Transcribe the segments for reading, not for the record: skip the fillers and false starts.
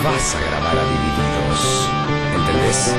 vas a grabar a Divididos. ¿Entendés?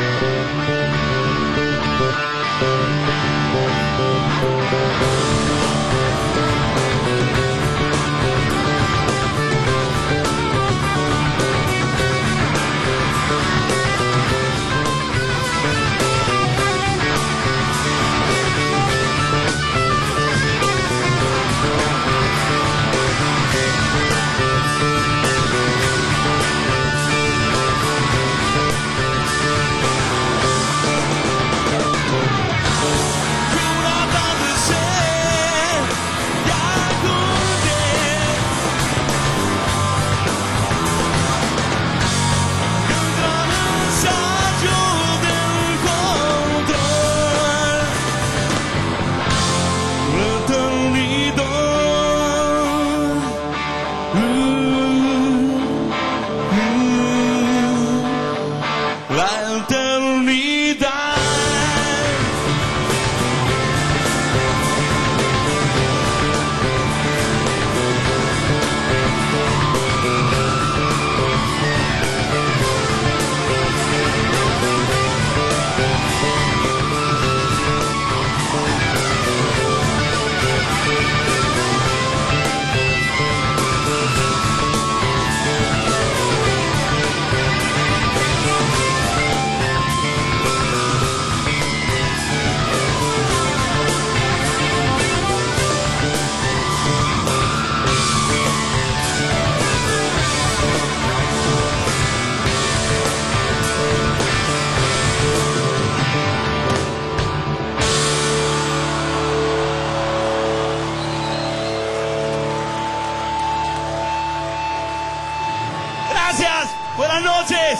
Buenas noches.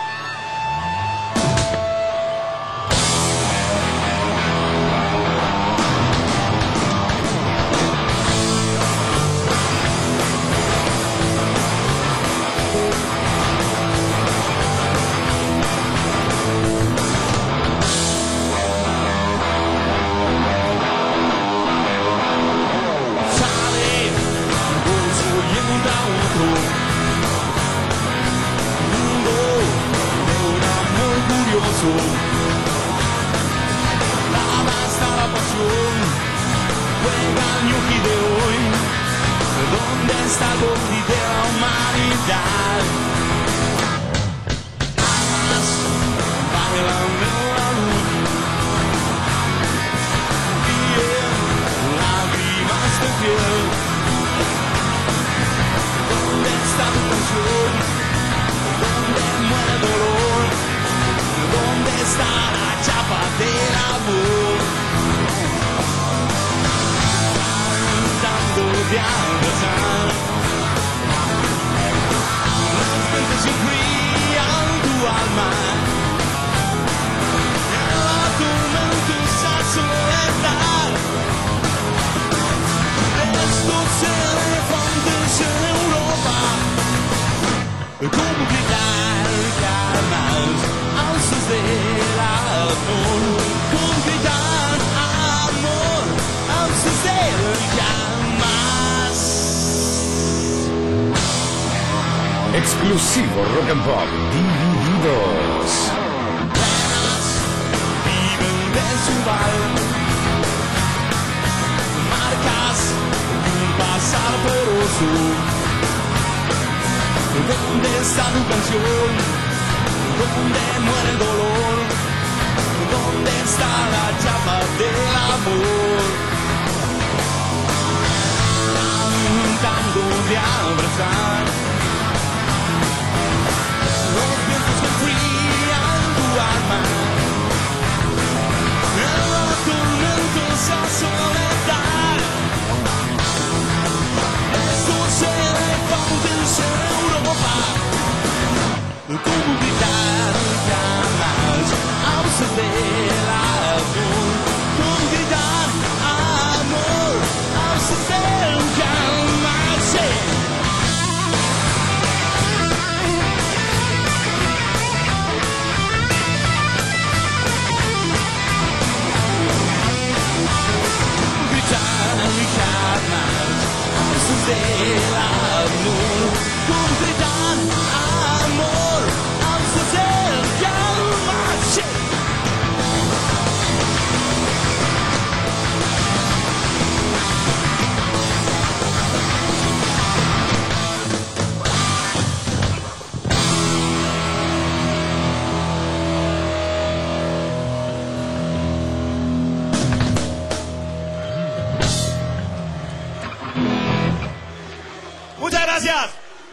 Nada está la pasión, juega el ñuki de hoy. ¿Dónde está el bondi de la humanidad? Almas bailando en la luz, lágrimas de piel. ¿Dónde está tu canción? ¿Dónde muere el dolor? ¿Dónde está la chapa del amor? Tratando de abrazar, los vientos enfrían tu alma. En la tormentosa soledad de estos elefantes en Europa, ¿cómo gritar jamás? Alces del amor, con gritar amor, alces del jamás. Exclusivo Rock and Pop Divididos. Penas viven de su bar, marcas de un pasar poroso. ¿Dónde está tu canción? ¿Dónde muere el dolor? ¿Dónde está la chapa del amor? Tratando de abrazar los vientos que enfrían tu alma. En la tormentosa soledad, estos elefantes en Europa, ¿cómo gritar jamás? Alces del amor, ¿cómo gritar amor? Alces del jamás. gracias.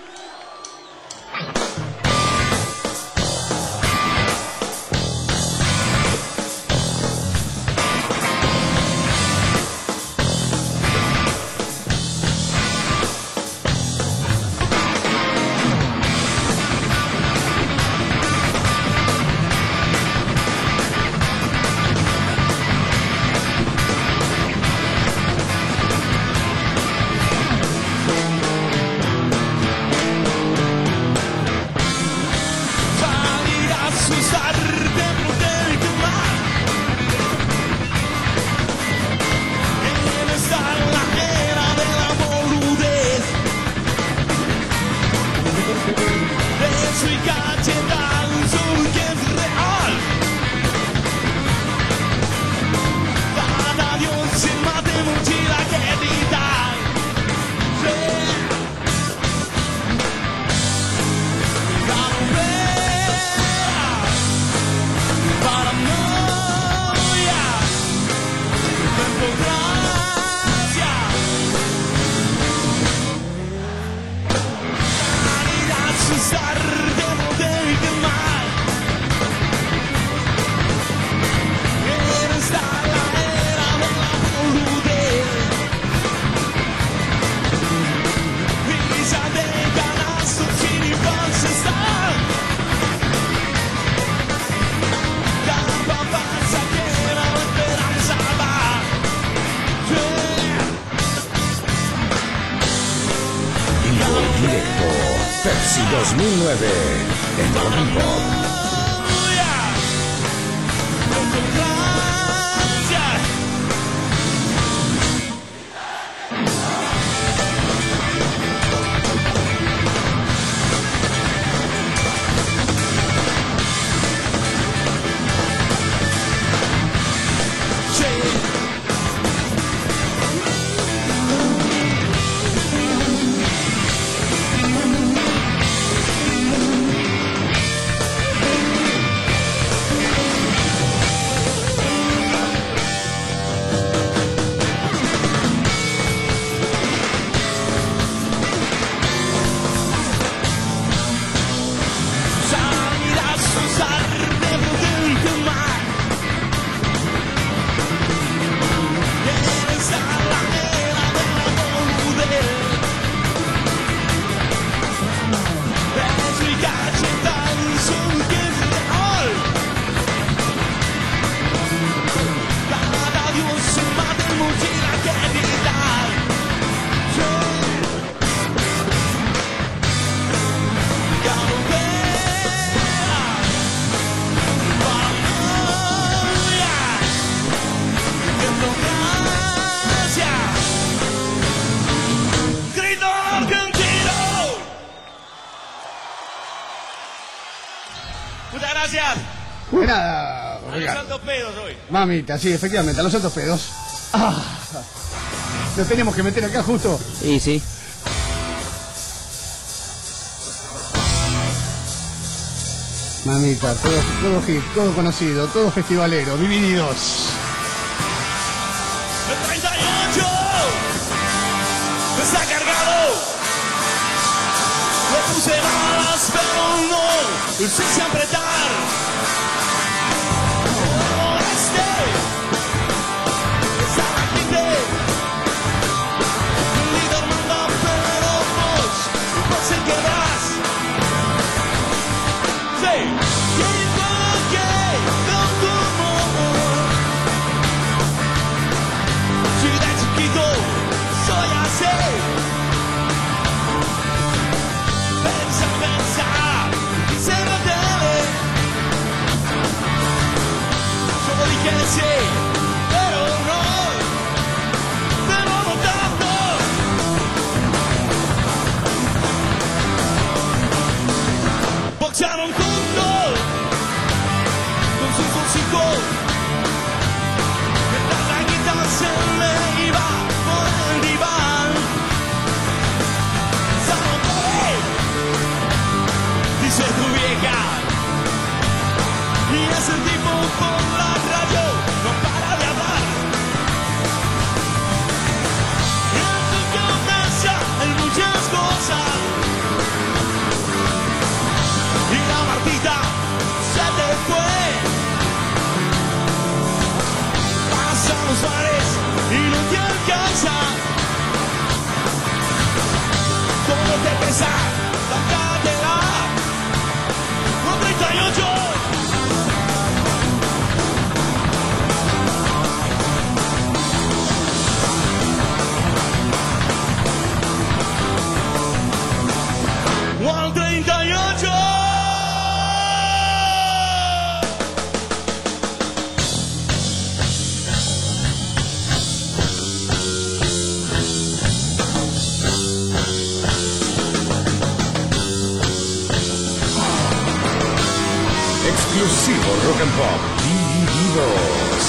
Directo Pepsi 2009 en Rock and Pop. Muchas gracias. De nada, A los Ricardo. santos pedos hoy. Mamita, sí, efectivamente, a los santos pedos. Lo tenemos que meter acá justo. Sí, sí. Mamita, todo hit, todo conocido, todo festivalero, Divididos. El 38 está cargado. Le puse balas, pero no sé si apretar. Este está la gente. El líder manda, pero vos el que vas. Sí. Ciudad chiquito, soy así. Pensa, y se me debe. cabeza, sacátela. 138. Juan 38. Exclusivo Rock and Pop Divididos.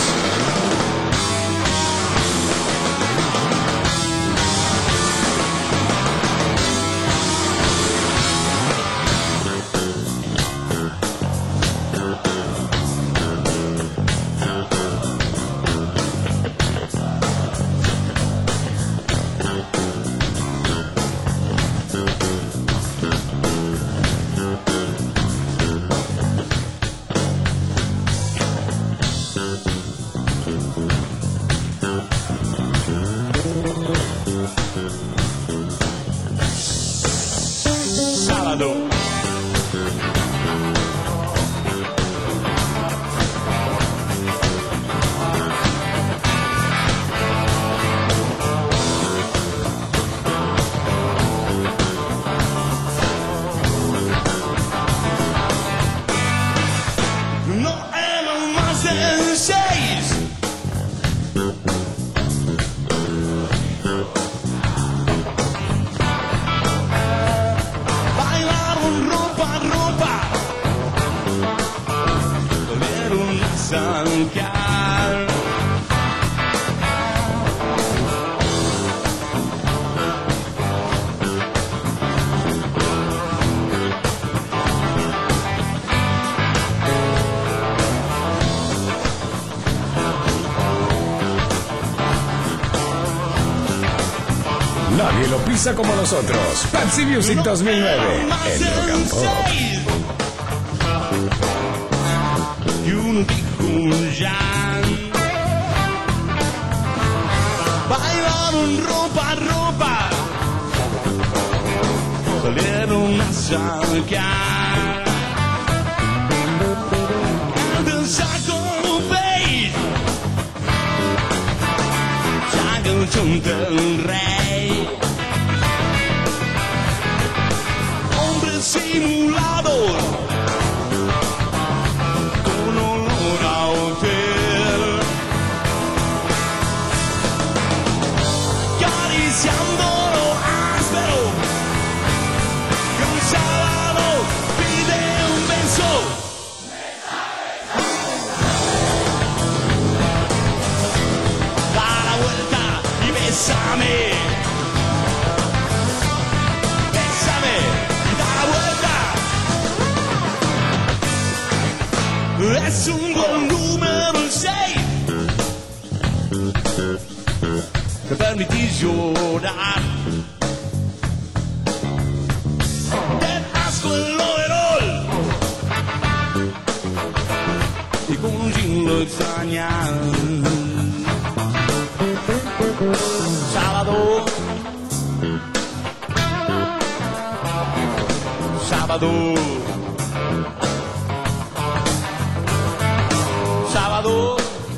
Sábado. No eran más de 6. Bailaron ropa, ropa. Volvieron a zancar. Nadie lo pisa como nosotros. Pepsi Music 2009 en Rock and Pop. Y uno dijo ya. Bailaron ropa, ropa. Salieron a sacar. El saco beige. Saca el chon del rey. Hombres simulados con olor a hotel, acariciando lo áspero, que un sábado pide un beso. Da la vuelta y bésame. Bésame y da la vuelta. Es un buen número 6. Te permitís llorar. Te asco el overol. Y con un jean lo extrañas. Sábado. Sábado. Sábado.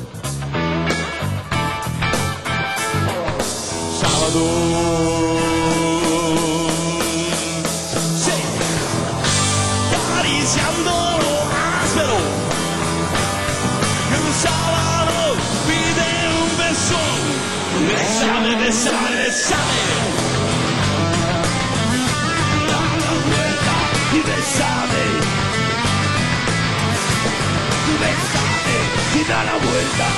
Sábado. Sí. Acariciando lo áspero. El sábado pide un beso. Bésame, bésame, bésame. Da la vuelta y bésame. Bésame y da la vuelta.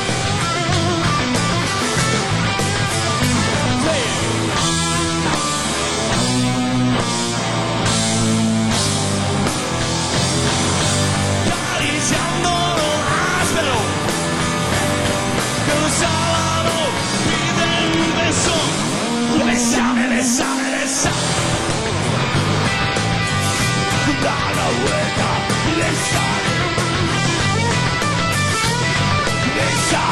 Acariciando lo áspero. Que el sábado pide un beso. Bésame, bésame, bésame. Da la vuelta y bésame. Bésame.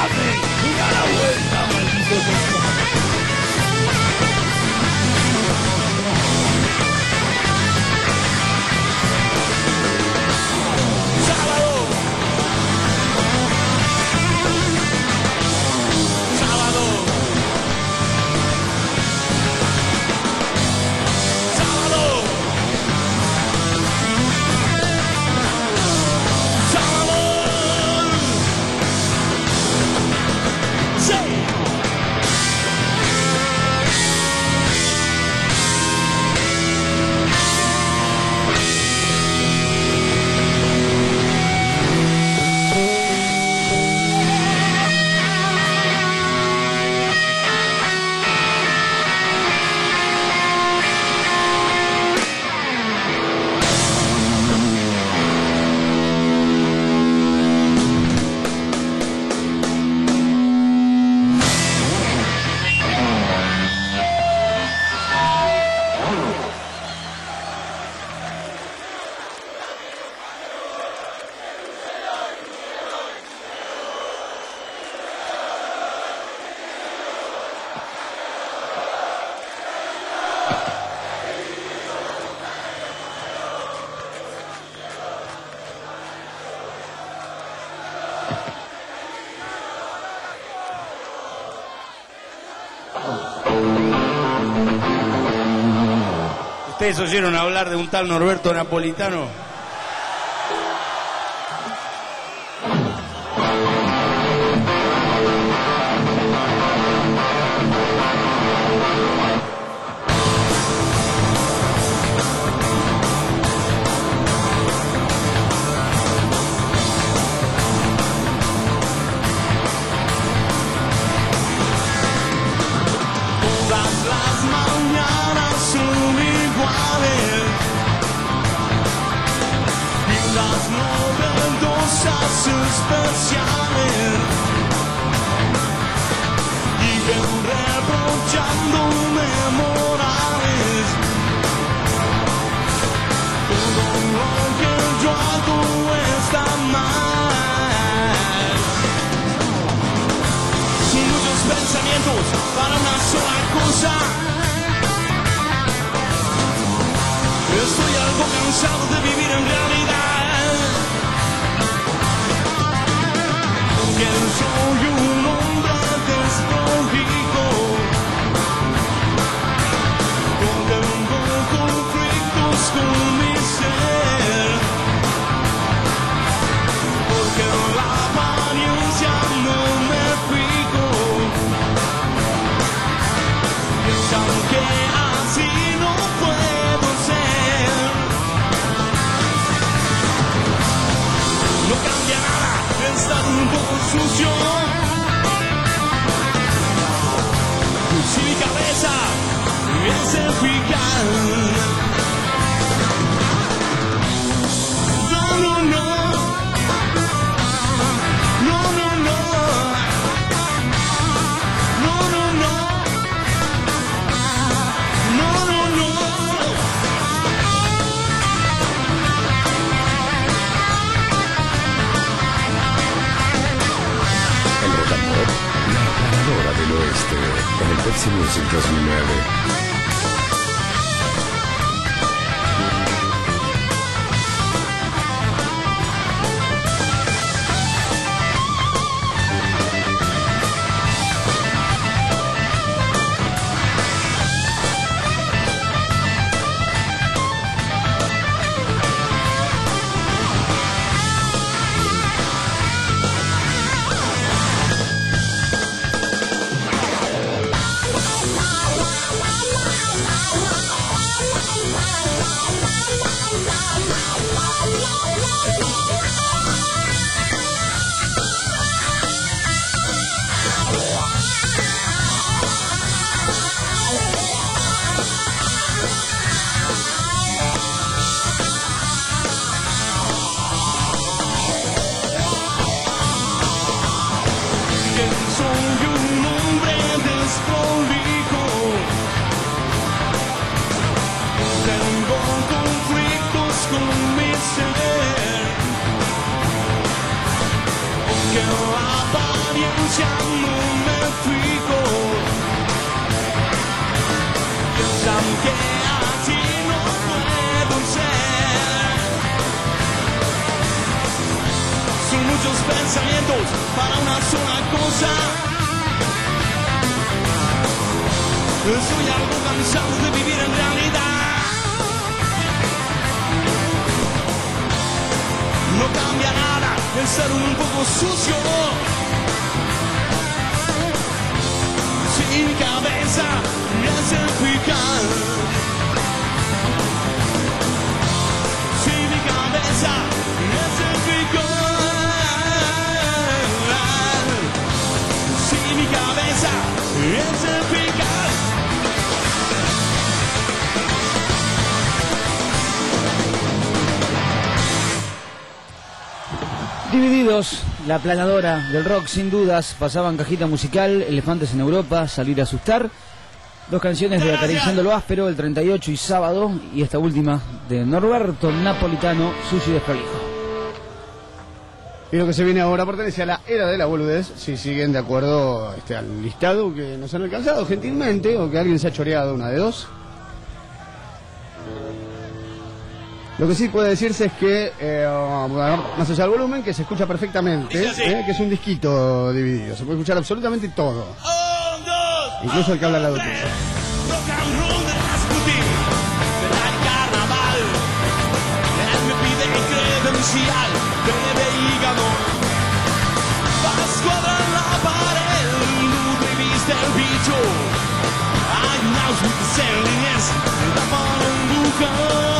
¿Ustedes oyeron hablar de un tal Norberto Napolitano? Especiales siguen reprochándome morales. Todo lo que yo hago está mal. Son muchos pensamientos para una sola cosa. Estoy algo cansado de vivir en realidad. Que soy un hombre desprolijo, tengo conflictos con mi ser, porque la apariencia no me fijo. Piensan que así no puedo ser. No cambia nada estar un poco sucio. Si mi cabeza es eficaz. No, no, no. No, no, no. No, no, no. No, no, no. La aplanadora del oeste en el Pepsi Music 2009. Pensamientos para una sola cosa. Estoy algo cansado de vivir en realidad. No cambia nada el ser un poco sucio. Si mi cabeza es eficaz. Si mi cabeza es eficaz. Mi cabeza es eficaz. Divididos, la aplanadora del rock, sin dudas, pasaban Cajita Musical, Elefantes en Europa, Salir a Asustar, dos canciones de Acariciando lo Áspero, el 38 y Sábado, y esta última de Norberto Napolitano, Sucio y Desprolijo. Y lo que se viene ahora pertenece a la era de la boludez, si siguen de acuerdo al listado que nos han alcanzado gentilmente, o que alguien se ha choreado, una de dos. Lo que sí puede decirse es que, más allá del volumen, que se escucha perfectamente, que es un disquito dividido, se puede escuchar absolutamente todo. Incluso el que habla al lado tuyo. credencial, bebe hígado. Pascuadra en la pared, nutre y viste el bicho. Hay un Auschwitz de Serlines, el tapón en buca.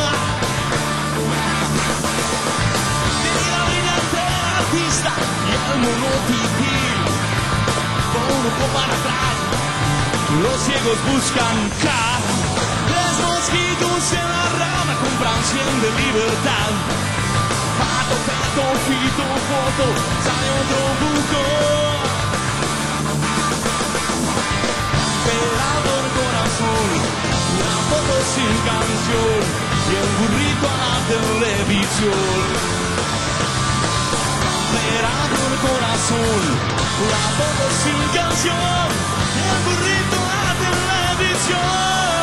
Tenía brillante artista y el monotipí. Uno para atrás, los ciegos buscan K. Tres mosquitos en la rama compran 100 de libertad. Pato, peto, fito, foto, sale otro buco. Pelador corazón, una foto sin canción y el burrito a la televisión. Pelador corazón, una foto sin canción y el burrito a la televisión.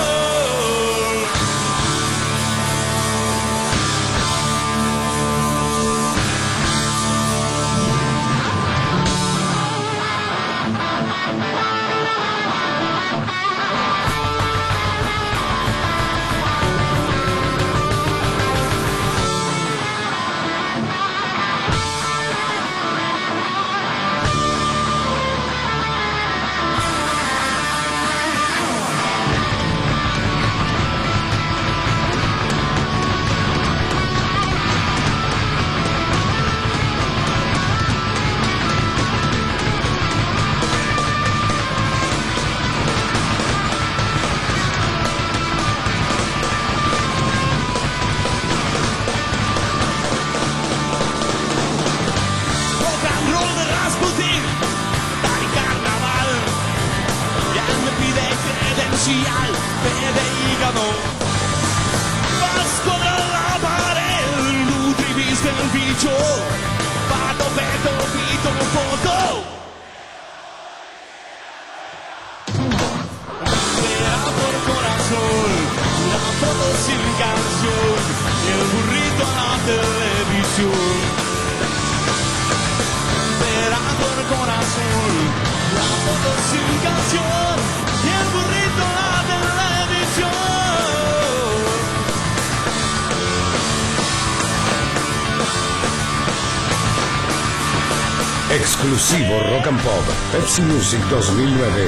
Exclusivo Rock and Pop, Pepsi Music 2009.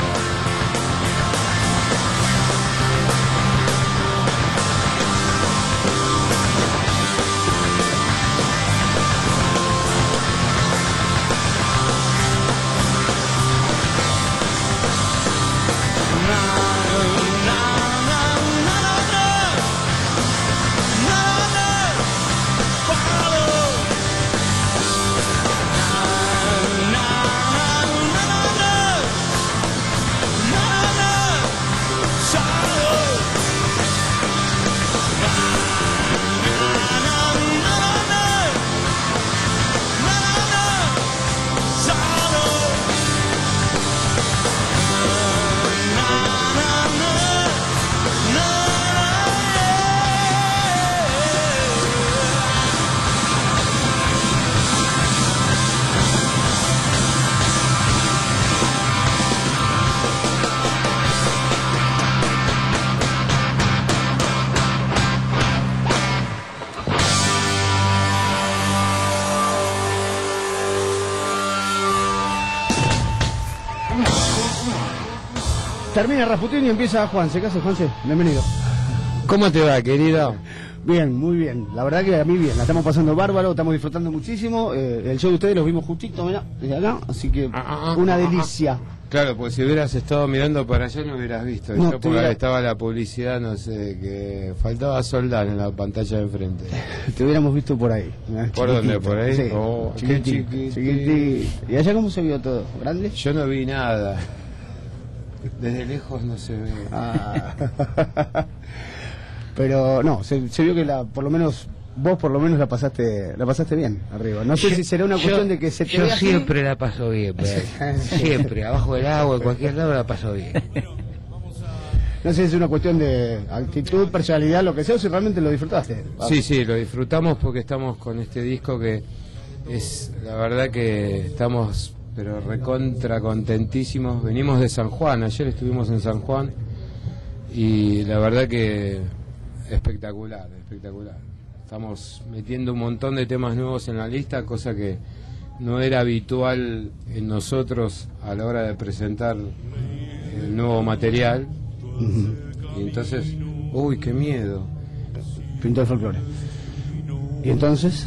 Termina Rasputín y empieza Juanse. ¿Qué haces, Juanse? Bienvenido. ¿Cómo te va, querido? Bien, muy bien. La verdad que a mí bien. La estamos pasando bárbaro, estamos disfrutando muchísimo. El show de ustedes los vimos justito, mirá, desde acá. Así que una delicia. Claro, pues si hubieras estado mirando para allá no hubieras visto. No, yo por ahí estaba la publicidad, no sé, que faltaba soldar en la pantalla de enfrente. Te hubiéramos visto por ahí. ¿Por dónde? ¿Por ahí? Sí. Oh, qué chiquitito. ¿Y allá cómo se vio todo? ¿Grande? Yo no vi nada. Desde lejos no se ve. Pero no, se vio que por lo menos vos la pasaste bien arriba. No sé si será una cuestión de que se te yo vea siempre así. la paso bien, siempre, abajo del agua, en cualquier lado la paso bien. No sé si es una cuestión de actitud, personalidad, lo que sea, o si realmente lo disfrutaste. Sí, lo disfrutamos porque estamos con este disco que es, la verdad que estamos pero recontra contentísimos. Venimos de San Juan, ayer estuvimos en San Juan y la verdad que espectacular. estamos metiendo un montón de temas nuevos en la lista, cosa que no era habitual en nosotros a la hora de presentar el nuevo material. Y entonces, uy, qué miedo. Pintor folclore. ¿Y entonces?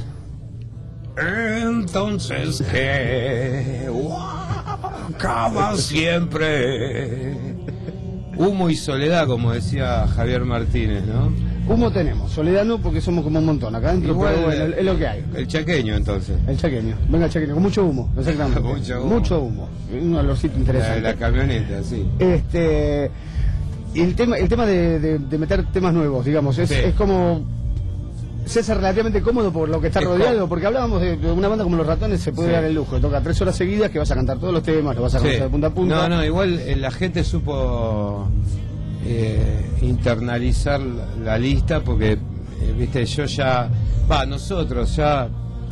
Entonces que acaba siempre. Humo y soledad, como decía Javier Martínez, ¿no? Humo tenemos, soledad no, porque somos como un montón acá adentro, Igual, pero bueno, es lo que hay. El chaqueño, entonces. El chaqueño, venga el chaqueño, con mucho humo, exactamente. Mucho humo. Un olorcito interesante. La camioneta, sí. Y el tema de meter temas nuevos, digamos, es como César relativamente cómodo por lo que está rodeado, porque hablábamos de una banda como Los Ratones, se puede dar el lujo, toca 3 horas seguidas que vas a cantar todos los temas, lo vas a conocer de punta a punta. No, igual la gente supo internalizar la lista, porque viste, nosotros ya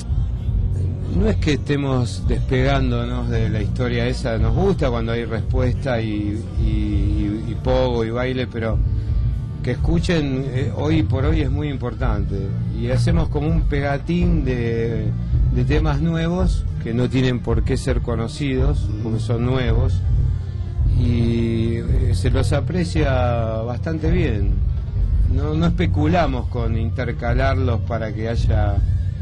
no es que estemos despegándonos de la historia esa, nos gusta cuando hay respuesta y pogo y baile, pero que escuchen hoy por hoy es muy importante, y hacemos como un pegatín de temas nuevos que no tienen por qué ser conocidos porque son nuevos, y se los aprecia bastante bien. No especulamos con intercalarlos para que haya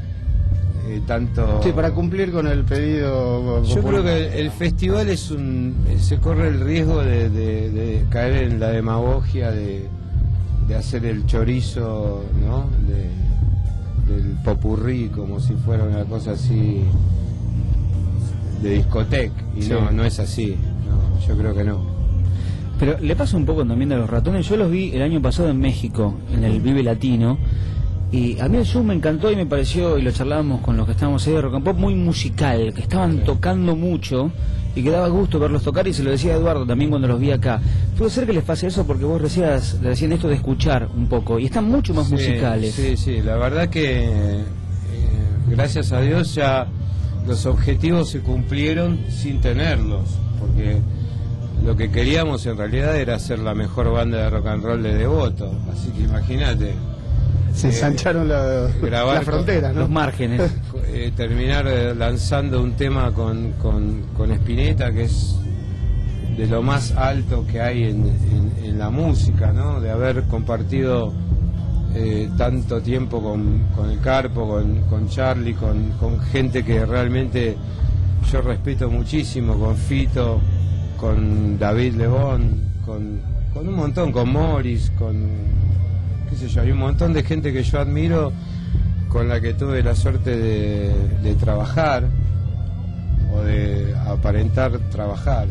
tanto... Sí, para cumplir con el pedido. Yo creo que el festival se corre el riesgo de caer en la demagogia de hacer el chorizo, ¿no? Del popurrí, como si fuera una cosa así de discoteca, y sí. No es así, no, yo creo que no. Pero le pasa un poco también a Los Ratones. Yo los vi el año pasado en México, en el Vive Latino, y a mí el show me encantó y me pareció, y lo charlábamos con los que estábamos ahí de Rock and Pop, muy musical, que estaban tocando mucho y que daba gusto verlos tocar, y se lo decía a Eduardo también cuando los vi acá. Puede ser que les pase eso porque vos decían esto de escuchar un poco, y están mucho más musicales. Sí, la verdad que gracias a Dios ya los objetivos se cumplieron sin tenerlos, porque lo que queríamos en realidad era ser la mejor banda de rock and roll de Devoto, así que imagínate. Se ensancharon las fronteras, ¿no? Los márgenes. Terminar lanzando un tema con Spinetta, que es de lo más alto que hay en la música, ¿no? De haber compartido tanto tiempo con el Carpo, con Charlie, con gente que realmente yo respeto muchísimo, con Fito, con David Lebón, con un montón, con Morris, qué sé yo, hay un montón de gente que yo admiro, con la que tuve la suerte de trabajar o de aparentar trabajar,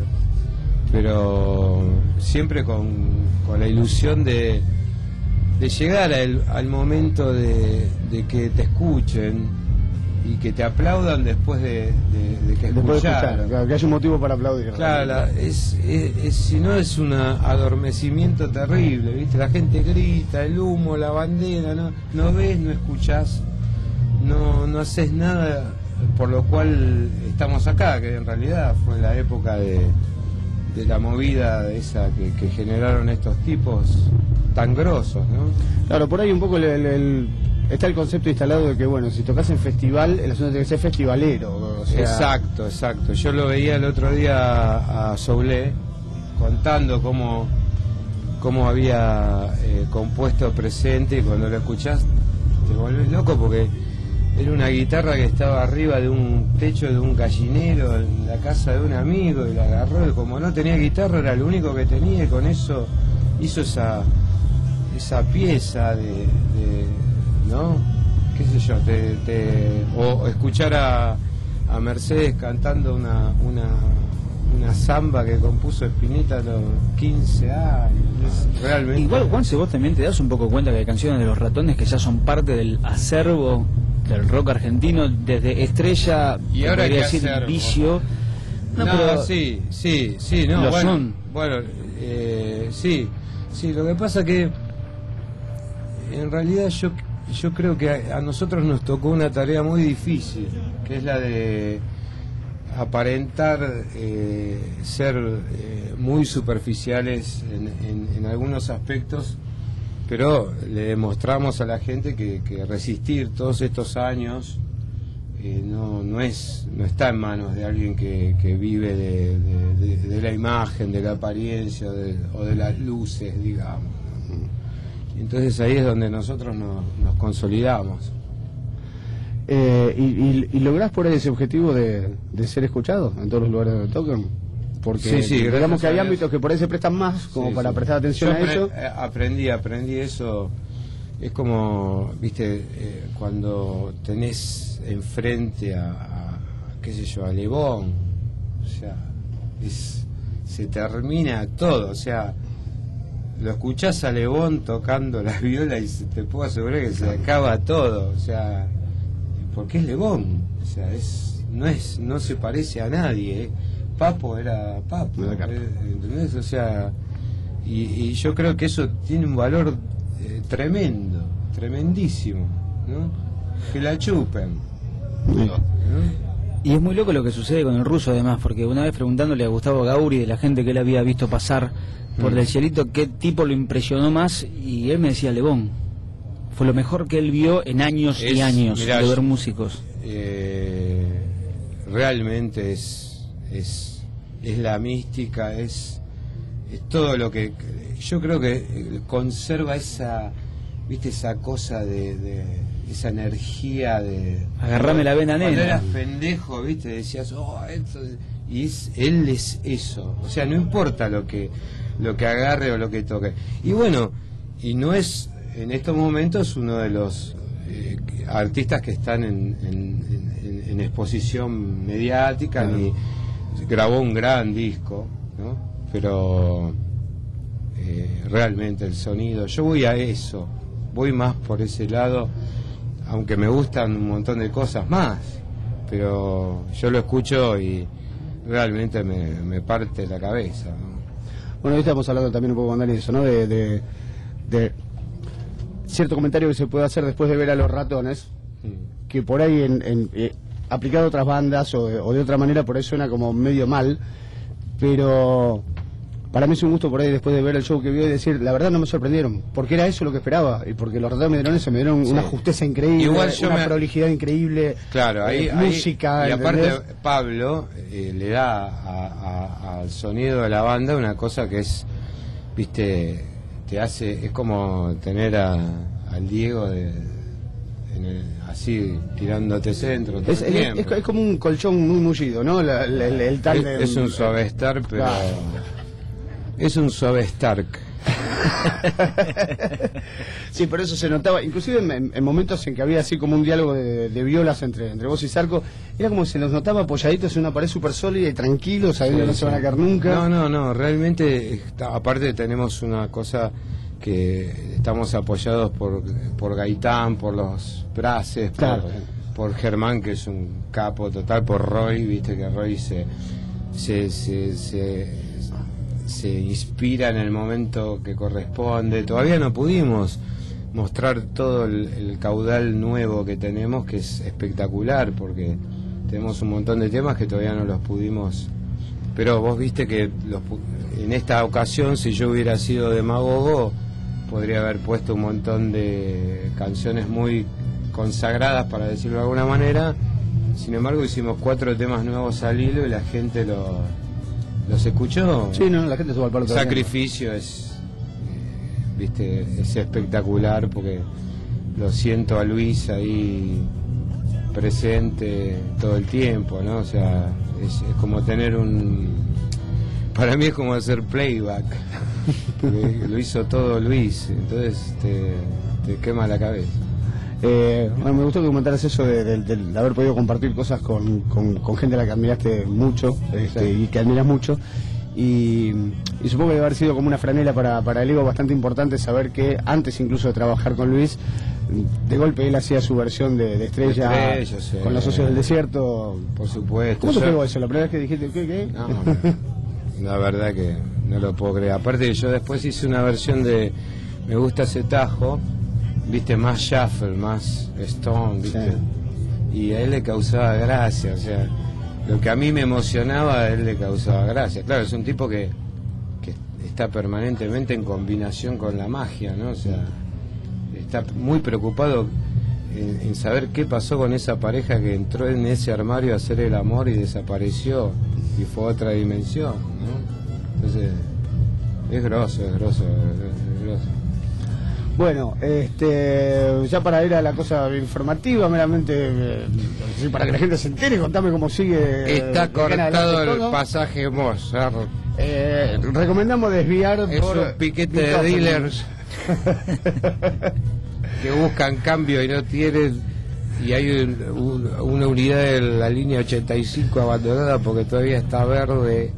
pero siempre con la ilusión de llegar al momento de que te escuchen y que te aplaudan después de que escucharon. Que haya un motivo para aplaudir. Claro, si no es un adormecimiento terrible, ¿viste? La gente grita, el humo, la bandera, no ves, no escuchás, no haces nada, por lo cual estamos acá, que en realidad fue la época de la movida esa que generaron estos tipos tan grosos, ¿no? Claro, por ahí un poco está el concepto instalado de que, bueno, si tocas en festival, el asunto tiene que ser festivalero. O sea... Exacto. Yo lo veía el otro día a Soulé contando cómo había compuesto Presente, y cuando lo escuchás te volvés loco, porque era una guitarra que estaba arriba de un techo de un gallinero en la casa de un amigo, y la agarró, y como no tenía guitarra era lo único que tenía, y con eso hizo esa pieza de ¿no? Qué sé yo, o escuchar a Mercedes cantando una samba que compuso Spinetta a los 15 años. Realmente. Igual, Juanse, vos también te das un poco cuenta que hay canciones de Los Ratones que ya son parte del acervo del rock argentino, desde Estrella, y ahora podría decir acervo. Vicio. Pero sí, no, lo bueno, son. Bueno, sí, lo que pasa que en realidad yo creo que a nosotros nos tocó una tarea muy difícil, que es la de aparentar ser muy superficiales en algunos aspectos, pero le demostramos a la gente que resistir todos estos años no está en manos de alguien que vive de la imagen, de la apariencia o de las luces, digamos. Entonces ahí es donde nosotros nos consolidamos. ¿Y lográs por ahí ese objetivo de ser escuchado en todos los lugares donde tocan? Porque sí, digamos que hay ámbitos que por ahí se prestan más como para prestar atención a eso. Aprendí eso. Es como, viste, cuando tenés enfrente a qué sé yo, a Le Bon, o sea, se termina todo, o sea, lo escuchás a Le Bon tocando la viola y te puedo asegurar que se acaba todo, o sea, porque es Le Bon, o sea, no se parece a nadie, Papo era Papo, ¿entendés? O sea, y yo creo que eso tiene un valor tremendo, tremendísimo, ¿no? Que la chupen, ¿no? Y es muy loco lo que sucede con el ruso, además, porque una vez preguntándole a Gustavo Gauri de la gente que él había visto pasar por el cielito, qué tipo lo impresionó más, y él me decía Le Bon. Fue lo mejor que él vio en años y años, mirá, de ver músicos. Realmente es la mística, es todo lo que yo creo que conserva esa, viste, esa cosa de esa energía de agarrame la vena, nena. Cuando eras pendejo, viste, decías, esto, y él es eso, o sea, no importa lo que agarre o lo que toque. Y bueno, y no es en estos momentos uno de los artistas que están en exposición mediática, ni grabó un gran disco, ¿no? Pero realmente el sonido, yo voy a eso, voy más por ese lado, aunque me gustan un montón de cosas más, pero yo lo escucho y realmente me parte la cabeza, ¿no? Bueno, hoy estamos hablando también un poco con Dani de eso, ¿no? De cierto comentario que se puede hacer después de ver a Los Ratones, que por ahí aplicado a otras bandas o de otra manera por ahí suena como medio mal, pero para mí es un gusto por ahí después de ver el show que vio y decir, la verdad no me sorprendieron, porque era eso lo que esperaba, y porque Los Ratones Medrones se me dieron una justeza increíble, igual una prolijidad increíble, claro, música, y ¿entendés? Aparte Pablo le da al sonido de la banda una cosa que es, viste, te hace, es como tener al Diego así tirándote centro todo el tiempo. Es como un colchón muy mullido, ¿no? El tal es un suave Stark, pero es un suave Stark. Sí, por eso se notaba, inclusive en momentos en que había así como un diálogo de violas entre vos y Zarco, era como se nos notaba apoyaditos en una pared súper sólida y tranquilos, sabiendo que no se van a caer nunca. No, realmente, aparte tenemos una cosa que estamos apoyados por Gaitán, por los Braces, claro, por Germán, que es un capo total, por Roy, viste que Roy se inspira en el momento que corresponde. Todavía no pudimos mostrar todo el caudal nuevo que tenemos, que es espectacular, porque tenemos un montón de temas que todavía no los pudimos, pero vos viste que en esta ocasión, si yo hubiera sido demagogo, podría haber puesto un montón de canciones muy consagradas, para decirlo de alguna manera. Sin embargo, hicimos 4 temas nuevos al hilo y la gente los escuchó. Sí, no, la gente suba al palo. Sacrificio es, viste, es espectacular, porque lo siento a Luis ahí presente todo el tiempo, ¿no? O sea, es como tener para mí es como hacer playback, porque lo hizo todo Luis, entonces te quema la cabeza. Bueno, me gustó que comentaras eso de haber podido compartir cosas con gente a la que admiraste mucho, y que admiras mucho, y supongo que debe haber sido como una franela para el ego bastante importante saber que antes incluso de trabajar con Luis, de golpe él hacía su versión de Estrella, con Los Socios del Desierto. Por supuesto. ¿Cómo te pegó eso? La primera vez que dijiste ¿qué? No, la verdad que no lo puedo creer. Aparte que yo después hice una versión de Me Gusta Ese Tajo, viste, más shuffle, más Stone, viste, y a él le causaba gracia, o sea, lo que a mí me emocionaba, a él le causaba gracia. Claro, es un tipo que está permanentemente en combinación con la magia, ¿no? O sea, está muy preocupado en saber qué pasó con esa pareja que entró en ese armario a hacer el amor y desapareció y fue a otra dimensión, ¿no? Entonces es grosso. Bueno, ya para ir a la cosa informativa, meramente para que la gente se entere, contame cómo sigue. Está cortado el todo. pasaje Mozart. Recomendamos desviar Es por un piquete de dealers que buscan cambio y no tienen, y hay una unidad de la línea 85 abandonada porque todavía está verde.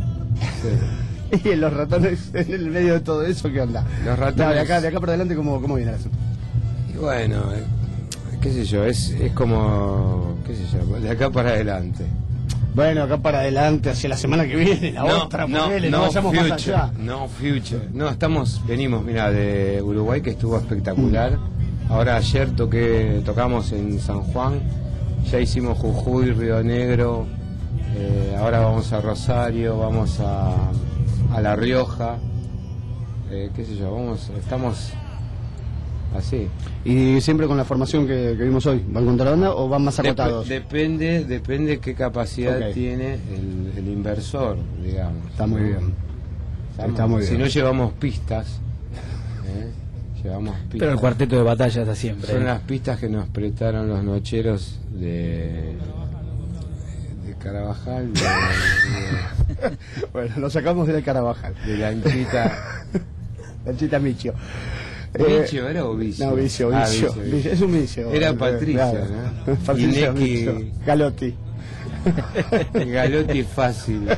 Y los ratones en el medio de todo eso, ¿qué onda? Los ratones. No, de acá para adelante, ¿cómo viene el asunto? Y bueno, qué sé yo, es como, qué sé yo, de acá para adelante. Bueno, acá para adelante, hacia la semana que viene, la otra, no vayamos future, más allá. No, future. No, venimos, mira, de Uruguay, que estuvo espectacular. Ahora ayer tocamos en San Juan, ya hicimos Jujuy, Río Negro, ahora vamos a Rosario, vamos a La Rioja, qué sé yo, estamos así. Y siempre con la formación que vimos hoy, ¿van contra la banda o van más acotados? Depende qué capacidad tiene el inversor, digamos. Está muy bien. Está muy bien. Si no llevamos pistas, llevamos pistas. Pero el cuarteto de batalla está siempre. Son las pistas que nos prestaron los nocheros de Carabajal, bueno, lo sacamos del Carabajal. de la Anchita. Anchita Michio. ¿Vicio era o vicio? No, vicio. Vicio. Es un vicio. Era Patricia, claro. ¿no? Patricia Ineki- Michio. Galotti. Galotti fácil.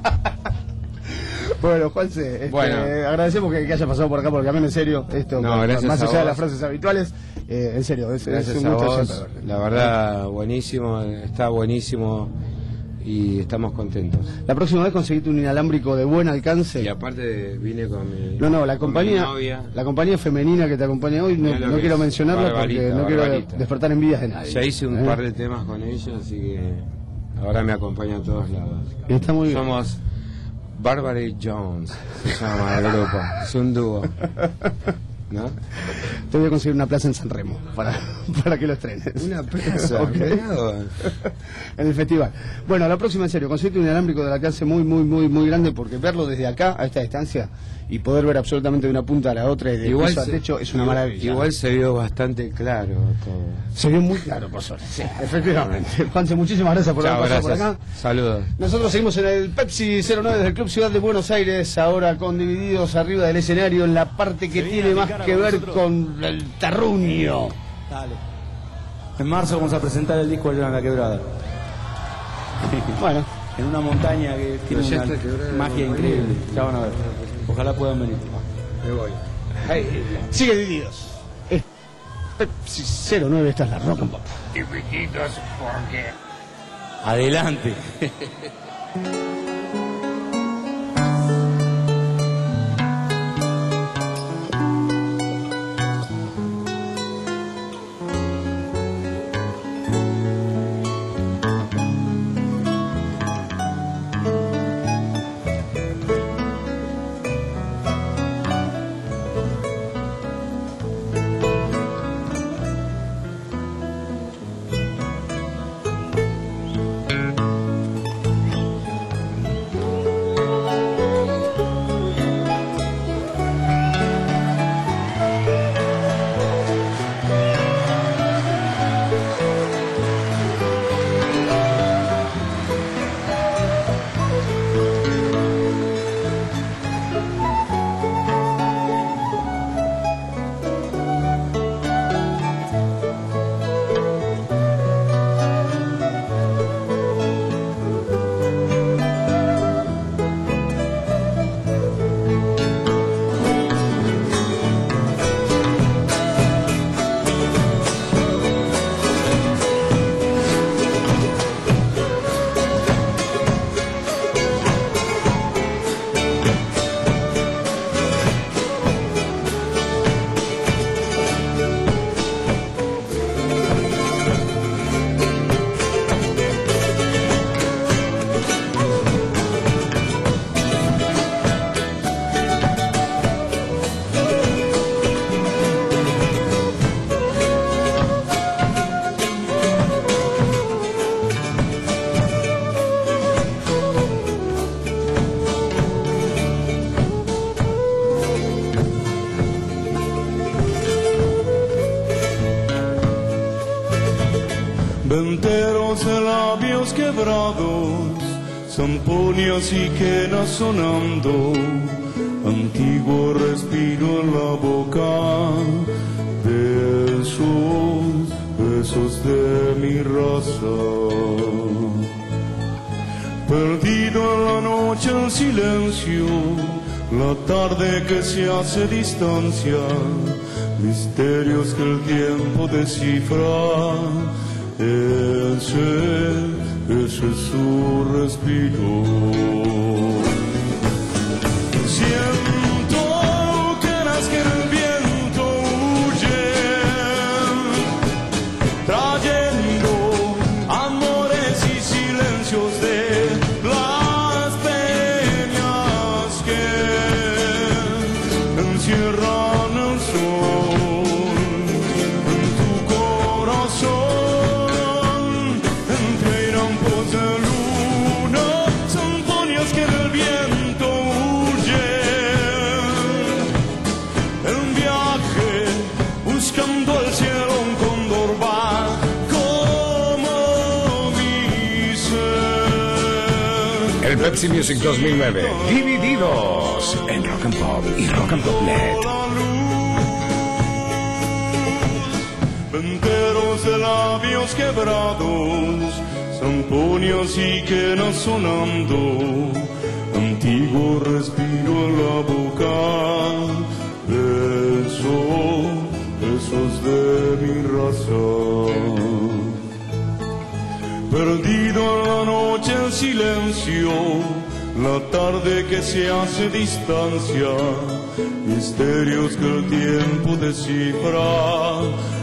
Bueno, Juanse, Bueno. agradecemos que haya pasado por acá por el camino, en serio. Esto, No, gracias más a allá de vos. las frases habituales, en serio, es Gracias un a gusto vos, siempre verte. la verdad, buenísimo, está buenísimo y estamos contentos. La próxima vez conseguiste un inalámbrico de buen alcance. Y aparte vine con mi No, la con compañía, mi novia. la compañía femenina que te acompaña hoy, Mirá lo no que quiero es. mencionarla Barbarita, porque no quiero Barbarita. despertar envidias de nadie. Ya hice un par de temas con ellos, así que ahora me acompaña a todos lados. Y está muy bien. Somos Barbara y Jones, se llama el grupo, es un dúo, ¿no? Te voy a conseguir una plaza en San Remo para que lo estrenes. Una plaza, Ok. mirá vos. En el festival. Bueno, la próxima en serio, conseguiste un inalámbrico de alcance muy grande, porque verlo desde acá a esta distancia y poder ver absolutamente de una punta a la otra y de piso a techo es una maravilla. Igual se vio bastante claro todo. Se vio muy claro, por suerte. Sí, efectivamente. Juanse, muchísimas gracias por Chao, haber pasado gracias. por acá. Saludos. Nosotros seguimos en el Pepsi 09 del Club Ciudad de Buenos Aires, ahora con Divididos arriba del escenario en la parte que tiene más que ver con el terruño. Dale. En marzo vamos a presentar el disco Allá en la Quebrada. Bueno, En una montaña que tiene Pero ya una está quebrada, magia no, increíble. Ya van a ver. Ojalá puedan venir. Me voy. sigue Divididos. Es Pepsi 09, esta es la Rock and Pop. Adelante. venteros de labios quebrados, zamponias y quenas sonando, antiguo respiro en la boca, besos, besos de mi raza. Perdido en la noche el silencio, la tarde que se hace distancia, misterios que el tiempo descifra, ese es su respiro. Siento que el viento huye, trayendo amores y silencios de las peñas que encierran el sol en tu corazón, entre campos de luna, sinfonías que el viento huye, en viaje buscando el cielo un cóndor va como mi ser. El Pepsi Music 2009, divididos en Rock and Pop y Rock and Pop Net. Venteros de labios quebrados, zamponias y quenas sonando, antiguo respiro en la boca, besos de mi raza. Perdido en la noche el silencio, la tarde que se hace distancia, misterios que el tiempo descifra,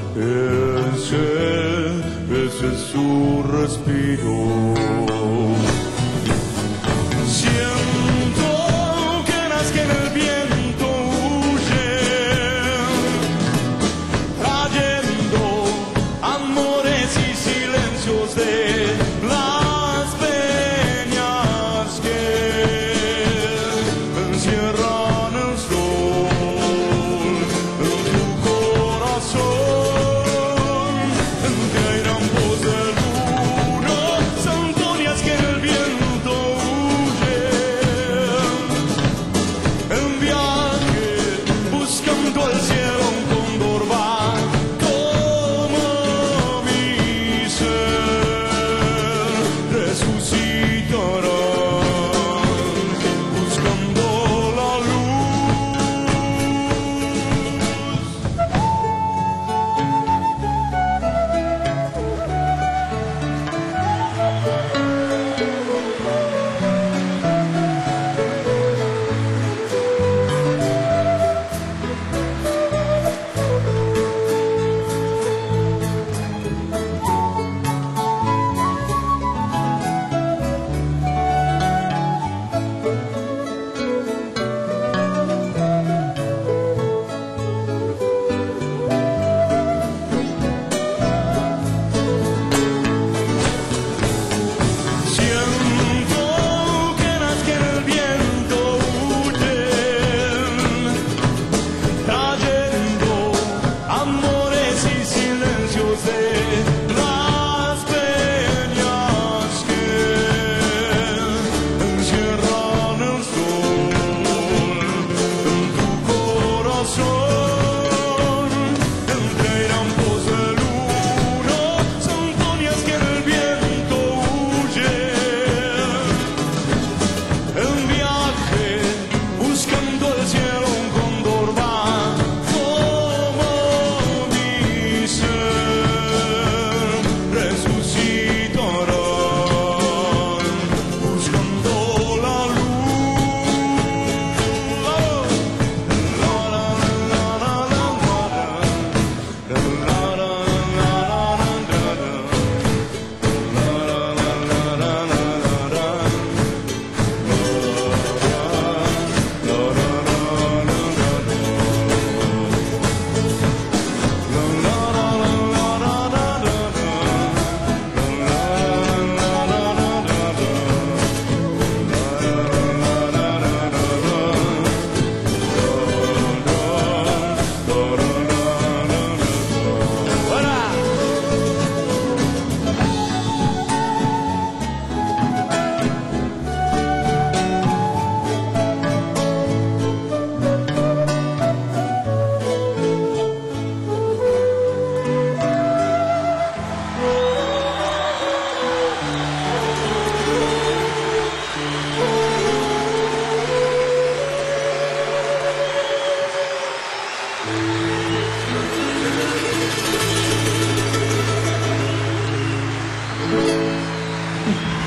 ese es su respiro. Siento que el viento huye, trayendo amores y silencios de las peñas que encierran el sol en tu corazón, entre campos de luna, sinfonías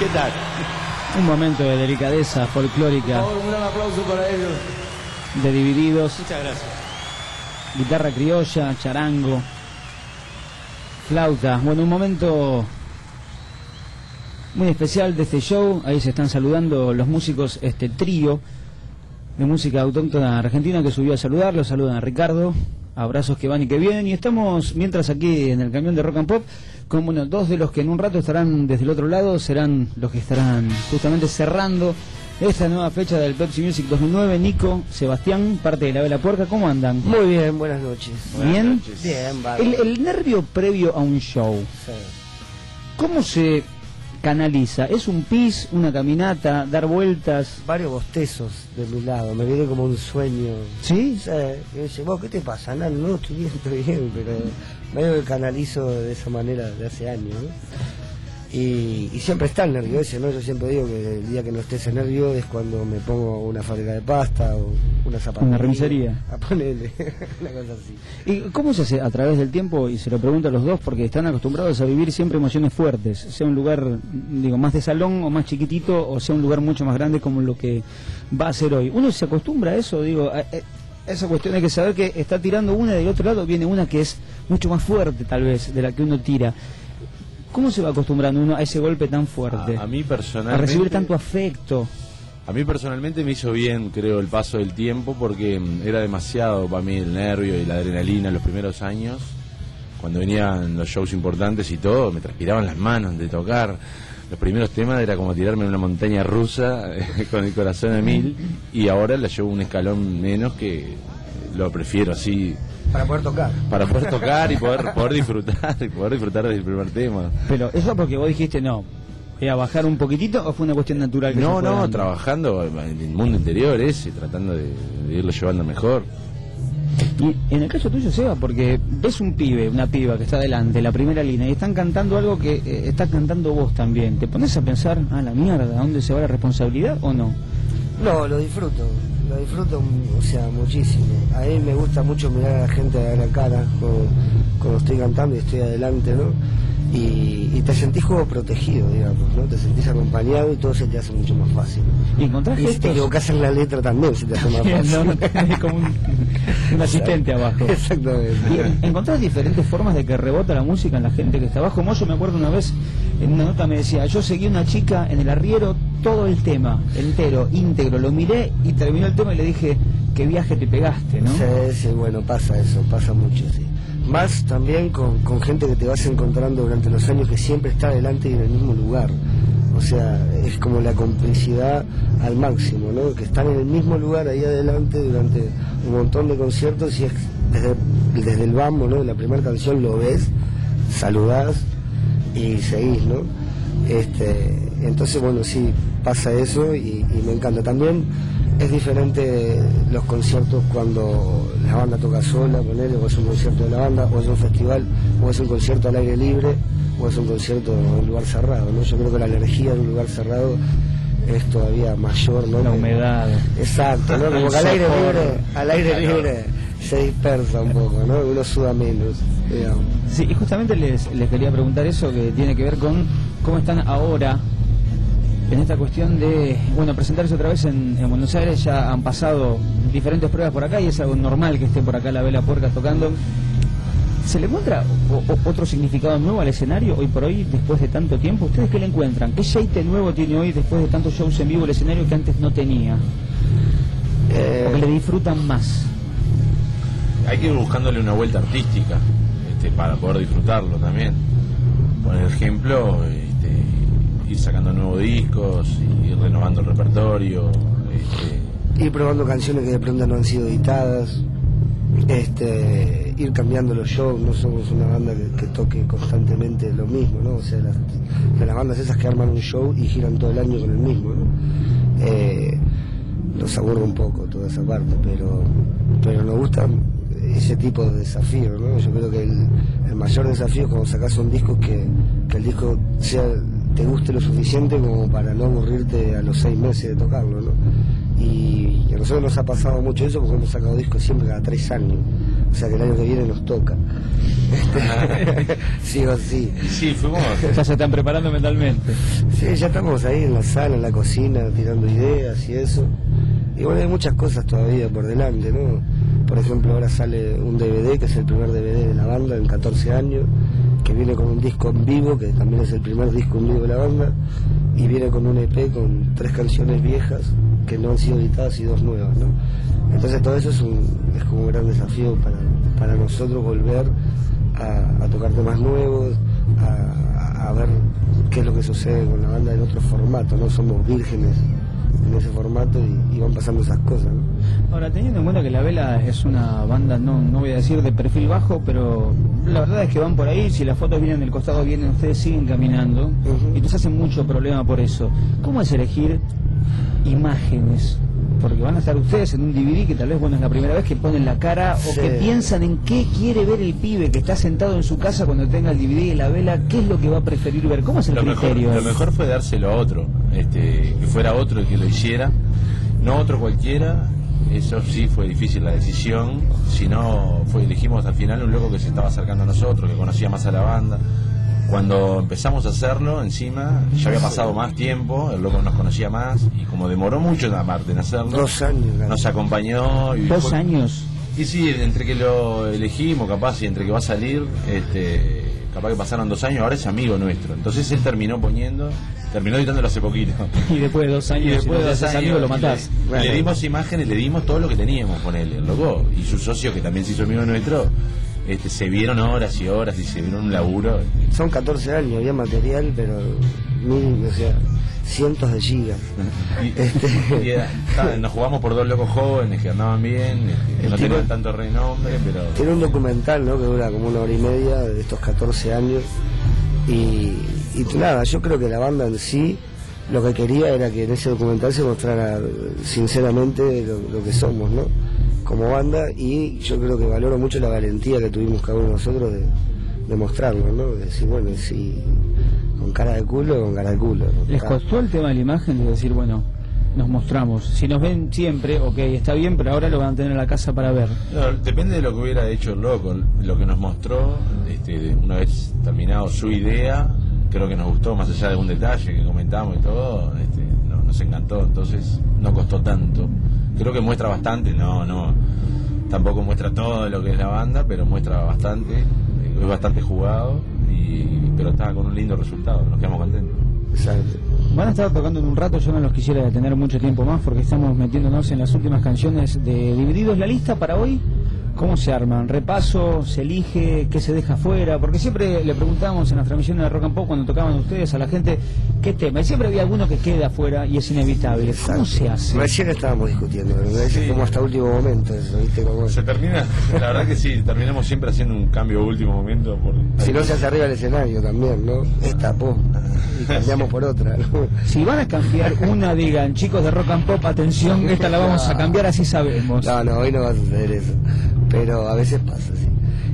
tal? Un momento de delicadeza folclórica. Por favor, un gran aplauso para ellos. De Divididos. Muchas gracias. Guitarra criolla, charango, flauta. Bueno, un momento muy especial de este show. Ahí se están saludando los músicos, este trío de música autóctona argentina que subió a saludar. Los saludan a Ricardo. Abrazos que van y que vienen. Y estamos, mientras aquí en el camión de Rock and Pop, con bueno, dos de los que en un rato estarán desde el otro lado, serán los que estarán justamente cerrando esta nueva fecha del Pepsi Music 2009. Nico, Sebastián, parte de La Vela Puerca, ¿cómo andan? Muy bien, buenas noches. ¿Bien? Bien, bárbaro. El nervio previo a un show, Sí. ¿cómo se canaliza? ¿Es un pis, una caminata, dar vueltas? Varios bostezos de mi lado, me viene como un sueño. ¿Sí? Sí, y dice, ¿vos qué te pasa? No, estoy bien, pero medio que canalizo de esa manera de hace años, ¿no? Y siempre está el nervio ese, ¿no? Yo siempre digo que el día que no esté ese nervio es cuando me pongo una fábrica de pasta o una zapatería. Una remisería. A ponerle una cosa así. ¿Y cómo se hace a través del tiempo? Y se lo pregunto a los dos porque están acostumbrados a vivir siempre emociones fuertes, sea un lugar, digo, más de salón o más chiquitito, o sea un lugar mucho más grande como lo que va a ser hoy. ¿Uno se acostumbra a eso? Digo, a esa cuestión hay que saber que está tirando una y del otro lado viene una que es mucho más fuerte tal vez de la que uno tira. ¿Cómo se va acostumbrando uno a ese golpe tan fuerte? A mí personalmente... A recibir tanto afecto. A mí personalmente me hizo bien, creo, el paso del tiempo, porque era demasiado para mí el nervio y la adrenalina en los primeros años. Cuando venían los shows importantes y todo, me transpiraban las manos de tocar. Los primeros temas era como tirarme en una montaña rusa con el corazón a mil, y ahora la llevo un escalón menos, que lo prefiero así... Para poder tocar. Para poder tocar y poder disfrutar, del primer tema. Pero eso porque vos dijiste no, ¿era bajar un poquitito o fue una cuestión natural? Que No, trabajando en el mundo interior ese, tratando de irlo llevando mejor. Y en el caso tuyo, Seba, porque ves un pibe, una piba que está delante, la primera línea, y están cantando algo que estás cantando vos también, ¿te pones a pensar, la mierda, ¿a dónde se va la responsabilidad o no? No, lo disfruto, o sea, muchísimo. A mí me gusta mucho mirar a la gente a la cara cuando estoy cantando y estoy adelante, ¿no? Y te sentís como protegido, digamos, ¿no? Te sentís acompañado y todo se te hace mucho más fácil. ¿Y encontrás Y si te equivocás en la letra también se te hace más fácil. No tenés como un asistente abajo. Exactamente. ¿Y encontrás diferentes formas de que rebota la música en la gente que está abajo? Yo me acuerdo una vez, en una nota me decía, yo seguí una chica en el arriero todo el tema, entero, íntegro, lo miré y terminó el tema y le dije, qué viaje te pegaste, ¿no? Sí, bueno, pasa eso, pasa mucho, sí. Más también con gente que te vas encontrando durante los años que siempre está adelante y en el mismo lugar. O sea, es como la complicidad al máximo, ¿no? Que están en el mismo lugar ahí adelante durante un montón de conciertos y es desde el bambo, ¿no? La primera canción lo ves, saludás y seguís, ¿no? Entonces, bueno, sí, pasa eso y me encanta. También es diferente los conciertos cuando la banda toca sola, ponele, o es un concierto de la banda, o es un festival, o es un concierto al aire libre, o es un concierto en un lugar cerrado, ¿no? Yo creo que la energía de un lugar cerrado es todavía mayor, ¿no? La humedad. Exacto, ¿no? Como que al aire libre se dispersa un poco, ¿no? Uno suda menos, digamos. Sí, y justamente les quería preguntar eso, que tiene que ver con cómo están ahora en esta cuestión de, bueno, presentarse otra vez en Buenos Aires. Ya han pasado diferentes pruebas por acá y es algo normal que esté por acá La Vela Puerca tocando. ¿Se le encuentra otro significado nuevo al escenario hoy por hoy, después de tanto tiempo? ¿Ustedes qué le encuentran? ¿Qué shape nuevo tiene hoy, después de tantos shows en vivo, el escenario que antes no tenía? ¿O que le disfrutan más? Hay que ir buscándole una vuelta artística, para poder disfrutarlo también. Por ejemplo, ir sacando nuevos discos, ir renovando el repertorio, ir probando canciones que de pronto no han sido editadas, ir cambiando los shows. No somos una banda que toque constantemente lo mismo, ¿no? O sea, de las bandas esas que arman un show y giran todo el año con el mismo, ¿no? Nos aburre un poco toda esa parte, pero nos gusta ese tipo de desafío, ¿no? Yo creo que el mayor desafío es cuando sacas un disco que el disco te guste lo suficiente como para no aburrirte a los 6 meses de tocarlo, ¿no? Y a nosotros nos ha pasado mucho eso porque hemos sacado discos siempre cada 3 años. o sea que el año que viene nos toca. Sí o sí. Sí, fuimos. Ya se están preparando mentalmente. Sí, ya estamos ahí en la sala, en la cocina, tirando ideas y eso. Y bueno, hay muchas cosas todavía por delante, ¿no? Por ejemplo, ahora sale un DVD, que es el primer DVD de la banda en 14 años, que viene con un disco en vivo, que también es el primer disco en vivo de la banda, y viene con un EP con 3 canciones viejas que no han sido editadas y 2 nuevas, ¿no? Entonces todo eso es como un gran desafío para nosotros volver a tocar temas nuevos, a ver qué es lo que sucede con la banda en otro formato, no somos vírgenes en ese formato y van pasando esas cosas, ¿no? Ahora, teniendo en cuenta que La Vela es una banda, no voy a decir de perfil bajo, pero la verdad es que van por ahí, si las fotos vienen del costado, vienen, ustedes siguen caminando, y entonces hacen mucho problema por eso. ¿Cómo es elegir imágenes? Porque van a estar ustedes en un DVD que tal vez, bueno, es la primera vez que ponen la cara o Sí. que piensan en qué quiere ver el pibe que está sentado en su casa cuando tenga el DVD de La Vela, qué es lo que va a preferir ver, cómo es el criterio. Lo mejor fue dárselo a otro, que fuera otro el que lo hiciera, no otro cualquiera. Eso sí fue difícil la decisión, si no elegimos al final un loco que se estaba acercando a nosotros, que conocía más a la banda. Cuando empezamos a hacerlo, encima, ya había pasado más tiempo, el loco nos conocía más, y como demoró mucho aparte en hacerlo, 2 años. nos acompañó. Y 2 años. Y sí, entre que lo elegimos, capaz, y entre que va a salir, capaz que pasaron 2 años, ahora es amigo nuestro. Entonces él terminó editándolo hace poquito. Y después de 2 años, Y después de 2 haces años, amigo, lo matás. le dimos imágenes, le dimos todo lo que teníamos con él, el loco, y su socio, que también se hizo amigo nuestro. Se vieron horas y horas y se vieron un laburo. Son 14 años, había material, pero cientos de gigas. Nos jugamos por 2 locos jóvenes que andaban bien, que no tenían tanto renombre, pero... Tiene un documental, ¿no?, que dura como 1 hora y media de estos 14 años. Y nada, yo creo que la banda en sí lo que quería era que en ese documental se mostrara sinceramente lo que somos, ¿no?, como banda, y yo creo que valoro mucho la valentía que tuvimos cada uno de nosotros de mostrarlo, ¿no?, de decir, bueno, si con cara de culo, con cara de culo, ¿no? ¿Les costó el tema de la imagen de decir, bueno, nos mostramos? Si nos ven siempre, ok, está bien, pero ahora lo van a tener en la casa para ver. No, depende de lo que hubiera hecho el loco. Lo que nos mostró, una vez terminado su idea, creo que nos gustó, más allá de un detalle que comentamos y todo, nos encantó, entonces no costó tanto. Creo que muestra bastante, tampoco muestra todo lo que es la banda, pero muestra bastante, es bastante jugado, pero está con un lindo resultado, nos quedamos contentos. Exacto. Van a estar tocando en un rato, yo no los quisiera detener mucho tiempo más porque estamos metiéndonos en las últimas canciones de Divididos. ¿La lista para hoy cómo se arman? ¿Repaso? ¿Se elige? ¿Qué se deja fuera? Porque siempre le preguntamos en las transmisiones de Rock and Pop cuando tocaban ustedes a la gente qué tema, y siempre había alguno que queda afuera y es inevitable. ¿Cómo se hace? Recién estábamos discutiendo, ¿verdad? Sí. Como hasta último momento eso, ¿viste? Como... Se termina, la verdad que sí, terminamos siempre haciendo un cambio último momento. Si no se hace arriba del escenario también, ¿no? Esta, y cambiamos por otra, ¿no? Si van a cambiar una, digan, chicos de Rock and Pop, atención, esta la vamos a cambiar, así sabemos. No, hoy no va a suceder eso, pero a veces pasa, sí.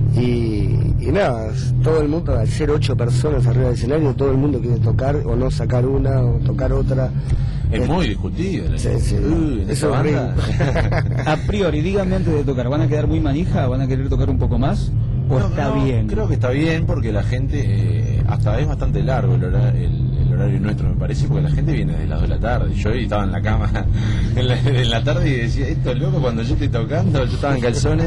Y nada, todo el mundo, al ser 8 personas arriba del escenario, todo el mundo quiere tocar o no sacar una o tocar otra. Es muy discutido. Sí. Eso es horrible. A priori, díganme antes de tocar, ¿van a quedar muy manija? ¿Van a querer tocar un poco más? ¿O está bien? Creo que está bien porque la gente, hasta es bastante largo el horario nuestro, me parece, porque la gente viene desde las 2 de la tarde. Yo estaba en la cama en la tarde y decía, esto es loco, cuando yo estoy tocando, yo estaba en calzones.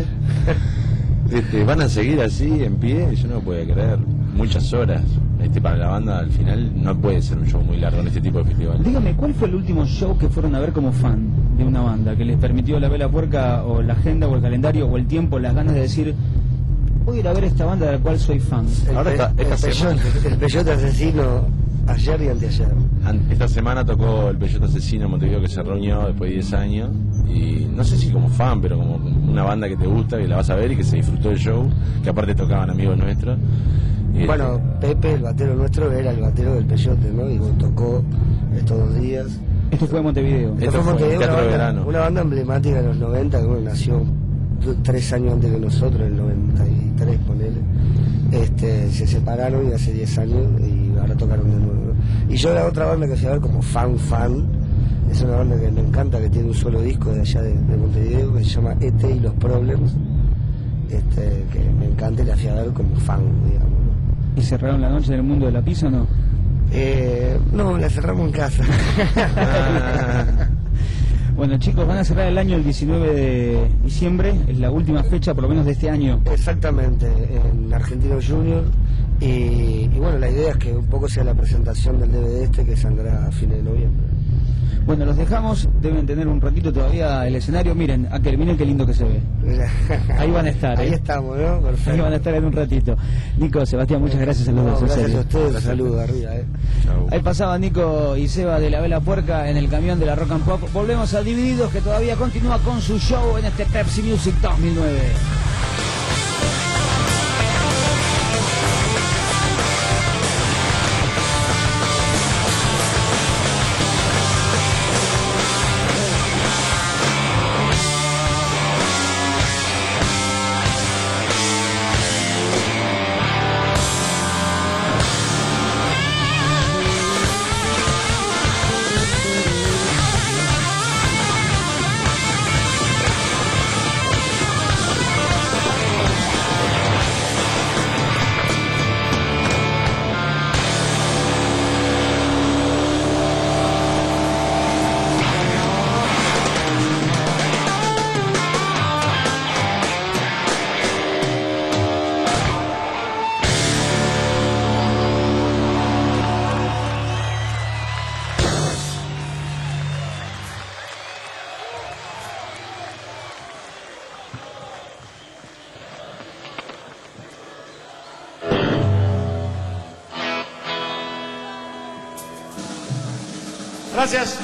Van a seguir así en pie, yo no podía creer, muchas horas. Para la banda al final no puede ser un show muy largo en este tipo de festivales. Dígame, ¿cuál fue el último show que fueron a ver como fan de una banda que les permitió la vela puerca o la agenda o el calendario o el tiempo, las ganas de decir, voy a ir a ver esta banda de la cual soy fan? Ahora el Peyote Asesino ayer y anteayer. Esta semana tocó el Peyote Asesino en Montevideo, que se reunió después de 10 años, y no sé si como fan, pero como una banda que te gusta, que la vas a ver y que se disfrutó del show, que aparte tocaban amigos nuestros. Bueno, Pepe, el batero nuestro, era el batero del Peyote, ¿no? Y tocó estos 2 días. Esto fue en Montevideo. Esto fue en Teatro de Verano. Una banda emblemática de los 90, que bueno, nació 3 años antes que nosotros, en el 93, ponele. Se separaron y hace 10 años y ahora tocaron de nuevo. Y yo la otra banda que fui a ver como fan, es una banda que me encanta, que tiene un solo disco de allá de Montevideo, que se llama E.T. y los Problems, que me encanta y la fui a ver como fan, digamos, ¿no? ¿Y cerraron la noche en el mundo de la pizza o no? No, la cerramos en casa. Bueno, chicos, van a cerrar el año el 19 de diciembre, es la última fecha por lo menos de este año. Exactamente, en Argentino Junior. Y bueno, la idea es que un poco sea la presentación del DVD que saldrá a fines de noviembre. Bueno, los dejamos, deben tener un ratito todavía el escenario. Miren, miren qué lindo que se ve. Ahí van a estar, Ahí estamos, ¿no? Perfecto. Ahí van a estar en un ratito. Nico, Sebastián, muchas gracias a los dos. Gracias a ustedes, saludos arriba, Chau. Ahí pasaba Nico y Seba de la Vela Puerca en el camión de la Rock and Pop. Volvemos a Divididos, que todavía continúa con su show en este Pepsi Music 2009. Gracias.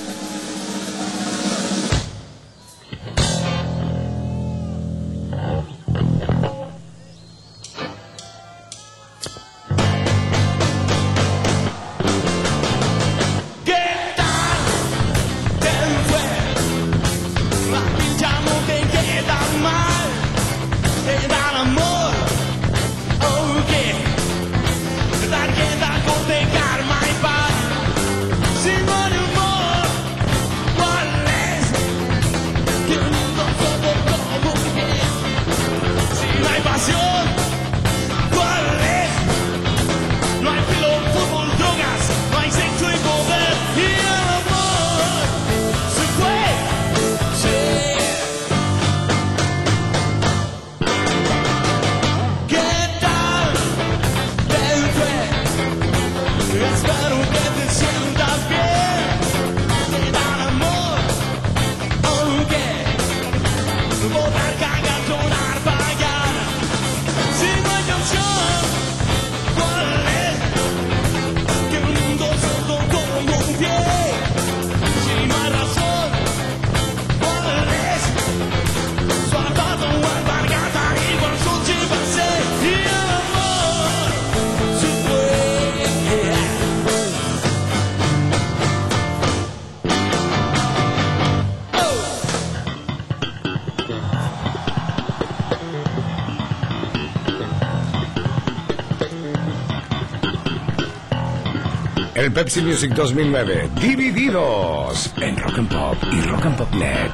El Pepsi Music 2009, Divididos en Rock and Pop y Rock and Pop Net.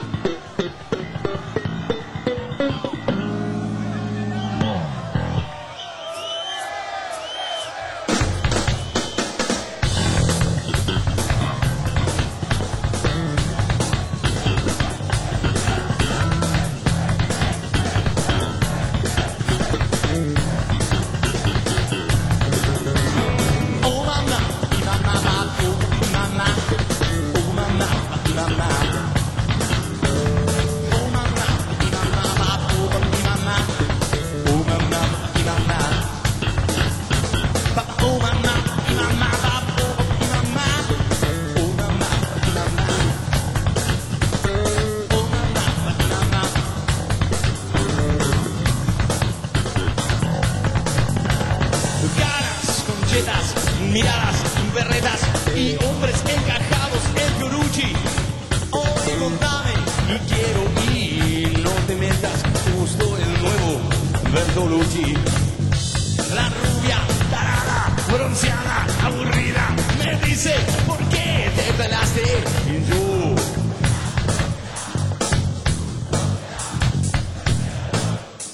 Miradas, berretas y hombres encajados en Fiorucci. Hoy contame y quiero ir, no te metas, justo el nuevo Bertolucci. La rubia, tarada, bronceada, aburrida, me dice, ¿por qué te pelaste? Y yo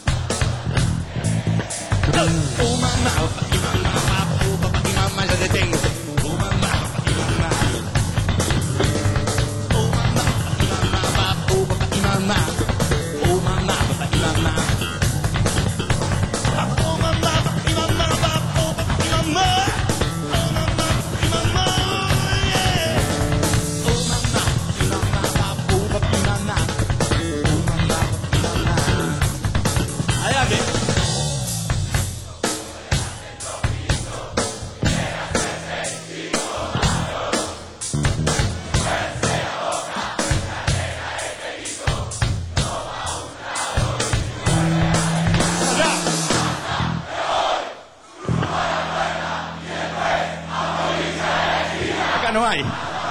Oh mamá, mamá, yo te tengo. Oh mamá, mamá. Oh mamá, mamá, mamá. Oh mamá, mamá. Oh mamá, mamá. No hay.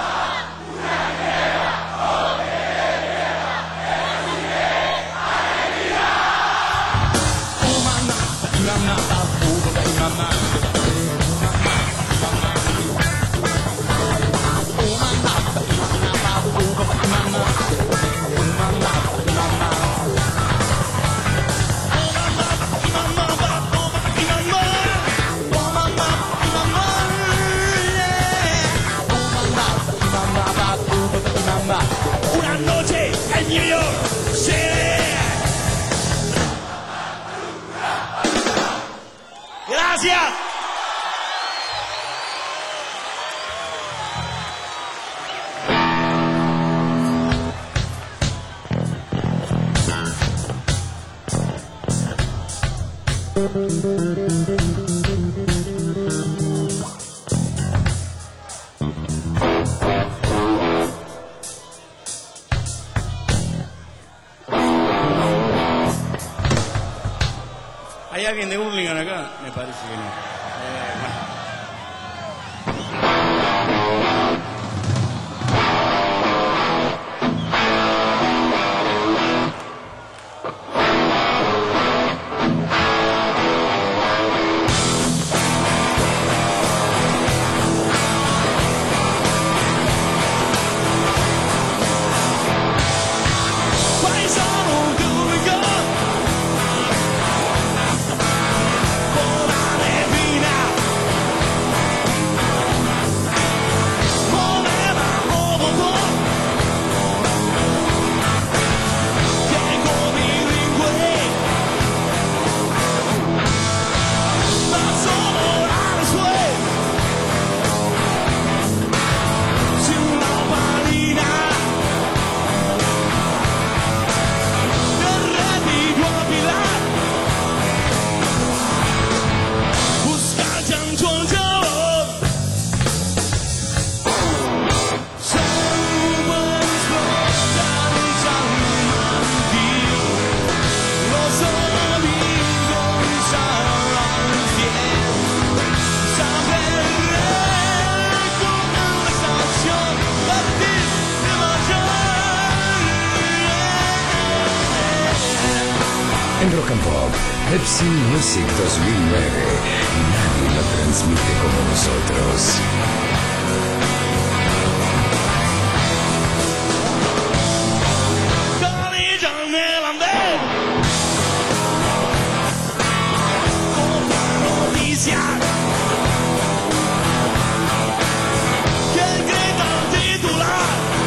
Una noche en New York City. Gracias. ¿Hay alguien de Burlingame acá? Me parece que no. Bueno. En Rock and Pop, Pepsi Music 2009. Nadie lo transmite como nosotros. Que el grito titular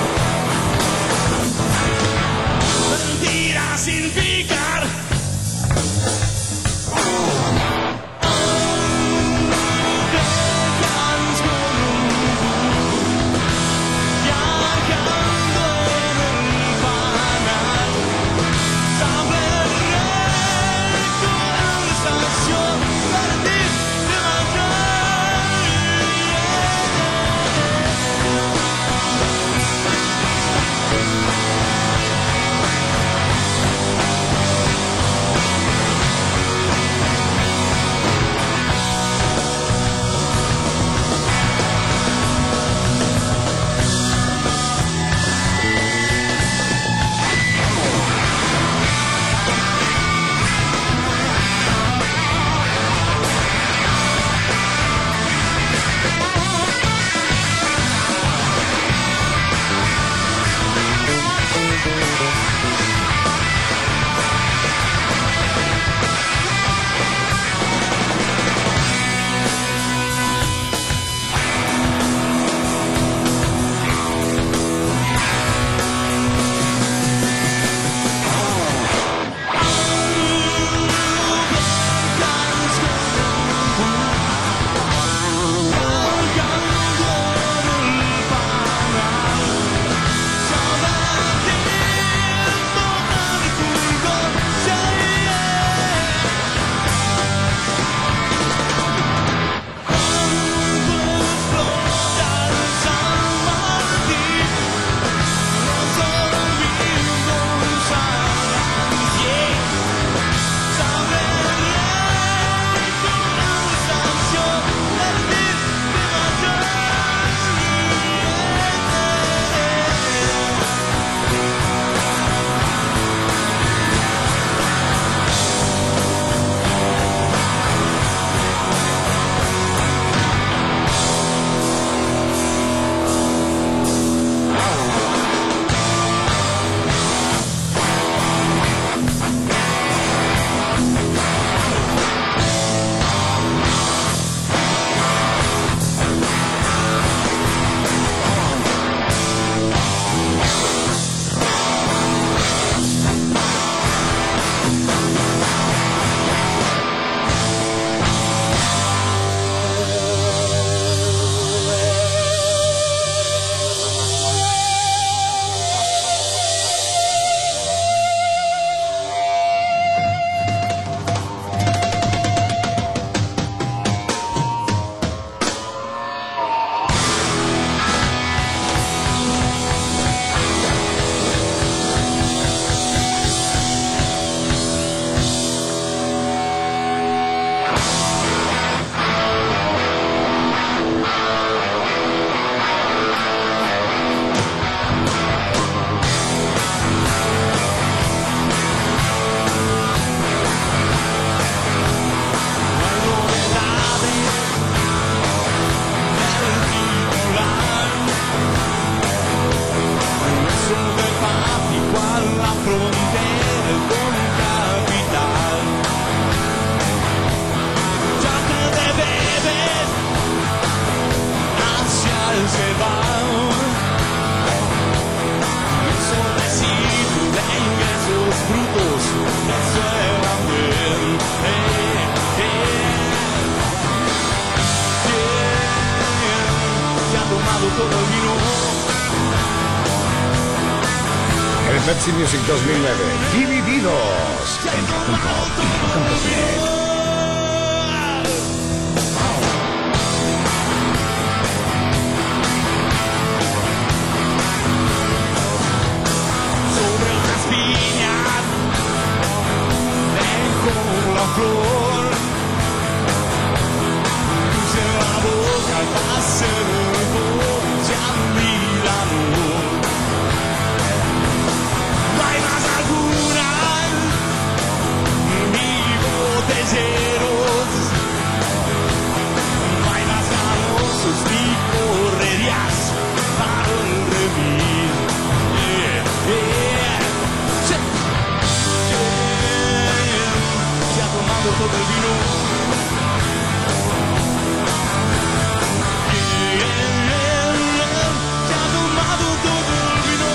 mentira sin picar. Te quedas con un todo el vino. El Pepsi Music 2009, Divididos en Rock and Pop y Rock&Pop.net. Flor, puse la boca al acervo, ya olvidado. No hay más algunas, ni botelleros, no hay más ganosos ni correrías para el remis. Todo el vino. Se ha tomado todo el vino.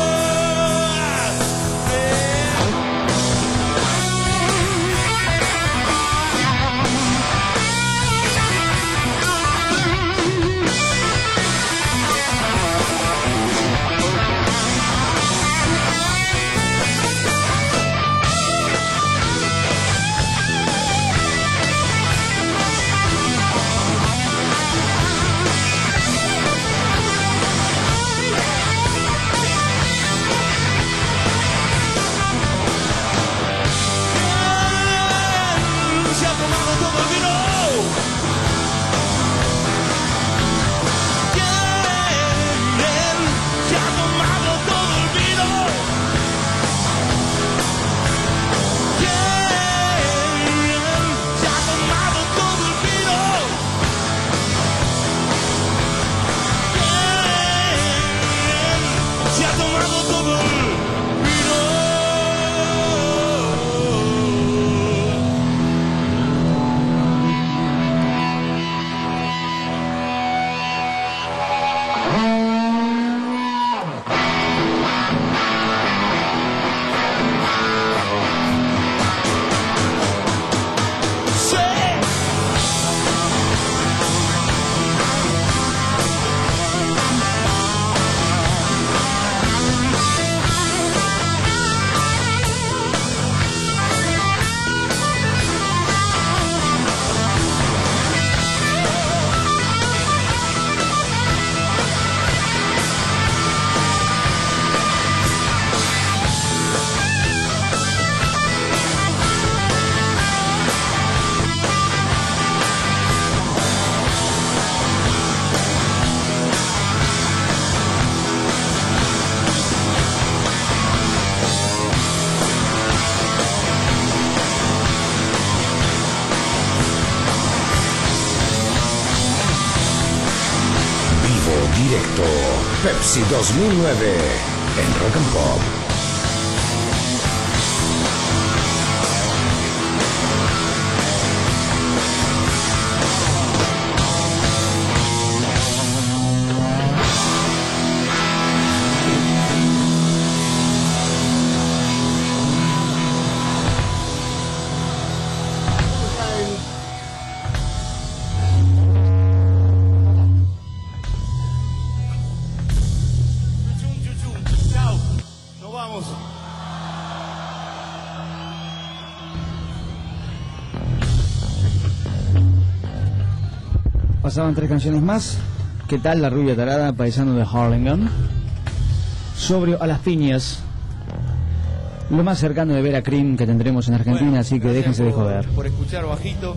Directo Pepsi 2009 en Rock and Pop. Pasaban 3 canciones más. ¿Qué tal La Rubia Tarada, paisano de Harlingen? Sobrio a las piñas. Lo más cercano de ver a Cream que tendremos en Argentina, bueno, así que déjense de joder. Por escuchar bajito.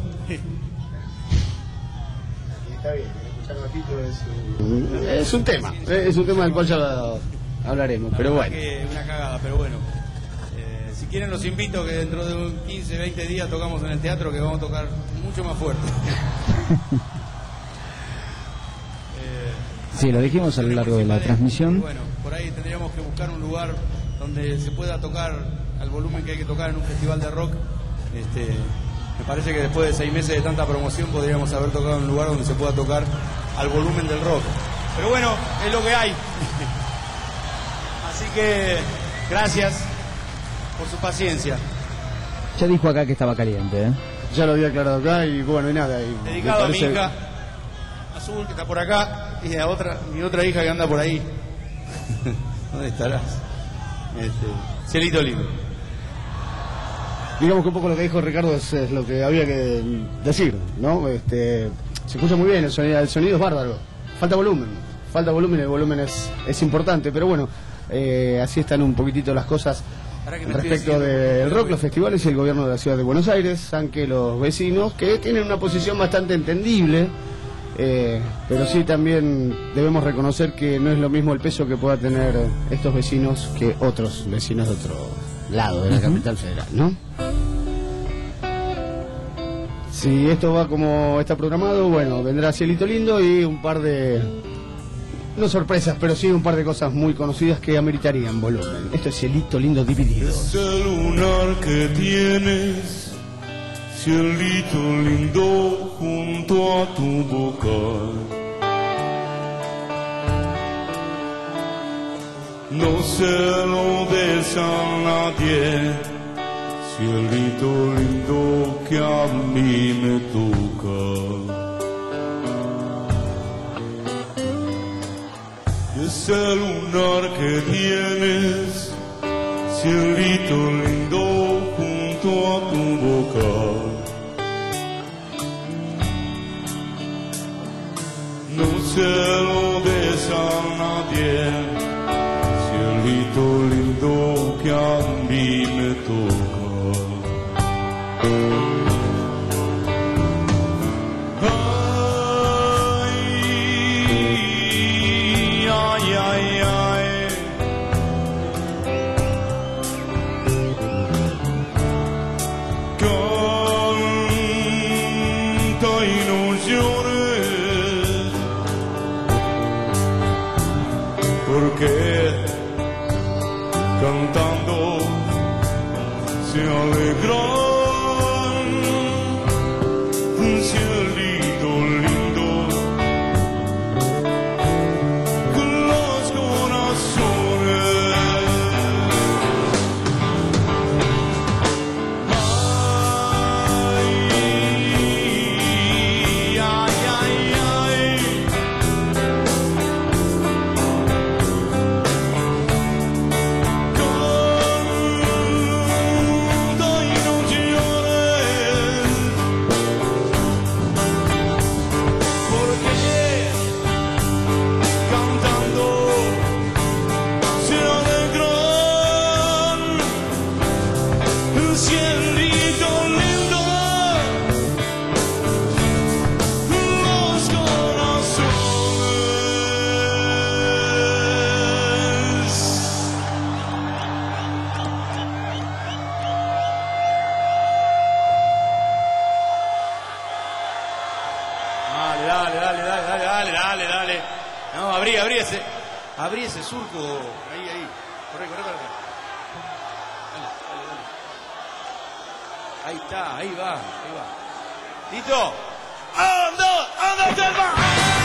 Está bien, escuchar bajito es un tema. Es un tema del cual ya hablaremos, pero bueno. Una cagada, pero bueno. Si quieren los invito que dentro de 15, 20 días tocamos en el teatro, que vamos a tocar mucho más fuerte. Sí, lo dijimos a lo largo de la transmisión. Bueno, por ahí tendríamos que buscar un lugar donde se pueda tocar al volumen que hay que tocar en un festival de rock. Me parece que después de 6 meses de tanta promoción podríamos haber tocado en un lugar donde se pueda tocar al volumen del rock. Pero bueno, es lo que hay. Así que gracias por su paciencia. Ya dijo acá que estaba caliente, ¿eh? Ya lo había aclarado acá y bueno, y nada. Y dedicado a mi hija. Azul, que está por acá, y mi otra hija que anda por ahí. ¿Dónde estarás? Cielito lindo. Digamos que un poco lo que dijo Ricardo es lo que había que decir, ¿no? Se escucha muy bien, el sonido es bárbaro. Falta volumen, el volumen es importante, pero bueno, así están un poquitito las cosas respecto del rock, los festivales y el gobierno de la ciudad de Buenos Aires, aunque los vecinos, que tienen una posición bastante entendible, pero sí también debemos reconocer que no es lo mismo el peso que pueda tener estos vecinos que otros vecinos de otro lado de la capital federal, ¿no? Si esto va como está programado, bueno, vendrá Cielito Lindo y un par de, no sorpresas, pero sí un par de cosas muy conocidas que ameritarían volumen. Esto es Cielito Lindo dividido. Es el lunar que tienes, cielito lindo, junto a tu boca. No se lo des a nadie, cielito lindo que a mí me toca. Ese lunar que tienes, cielito lindo, junto a tu boca. No se lo des a nadie, cielito lindo que a mí me toca. Cantando se alegran, un cielito lindo, con los corazones. Ay, ay, ay, ay. Dale. No, abrí ese surco. Ahí. Corre. Dale. Ahí está, ahí va. ¿Listo? ¡Anda, Selva!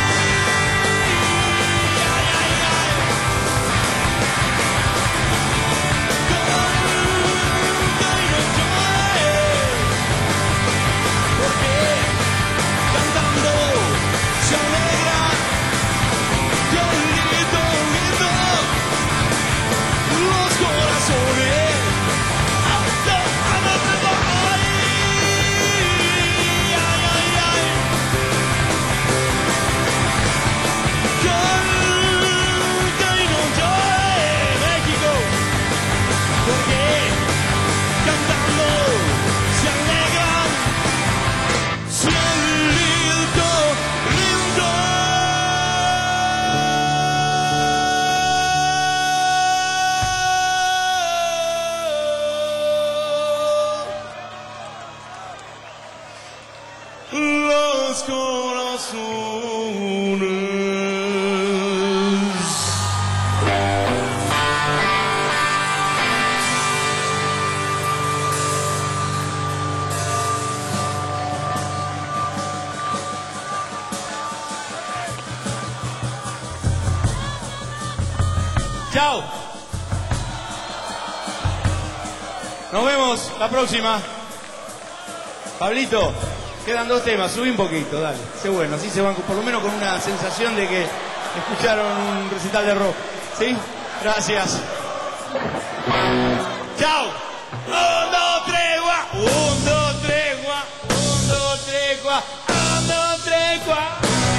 Los corazones. Chao. Nos vemos la próxima. Pablito. Quedan 2 temas, subí un poquito, dale. Sé bueno, así se van por lo menos con una sensación de que escucharon un recital de rock. ¿Sí? Gracias. Chao. 1, 2, 3, gua. 1, 2, 3, gua. 1, 2, 3, gua. 1, 2, 3, gua.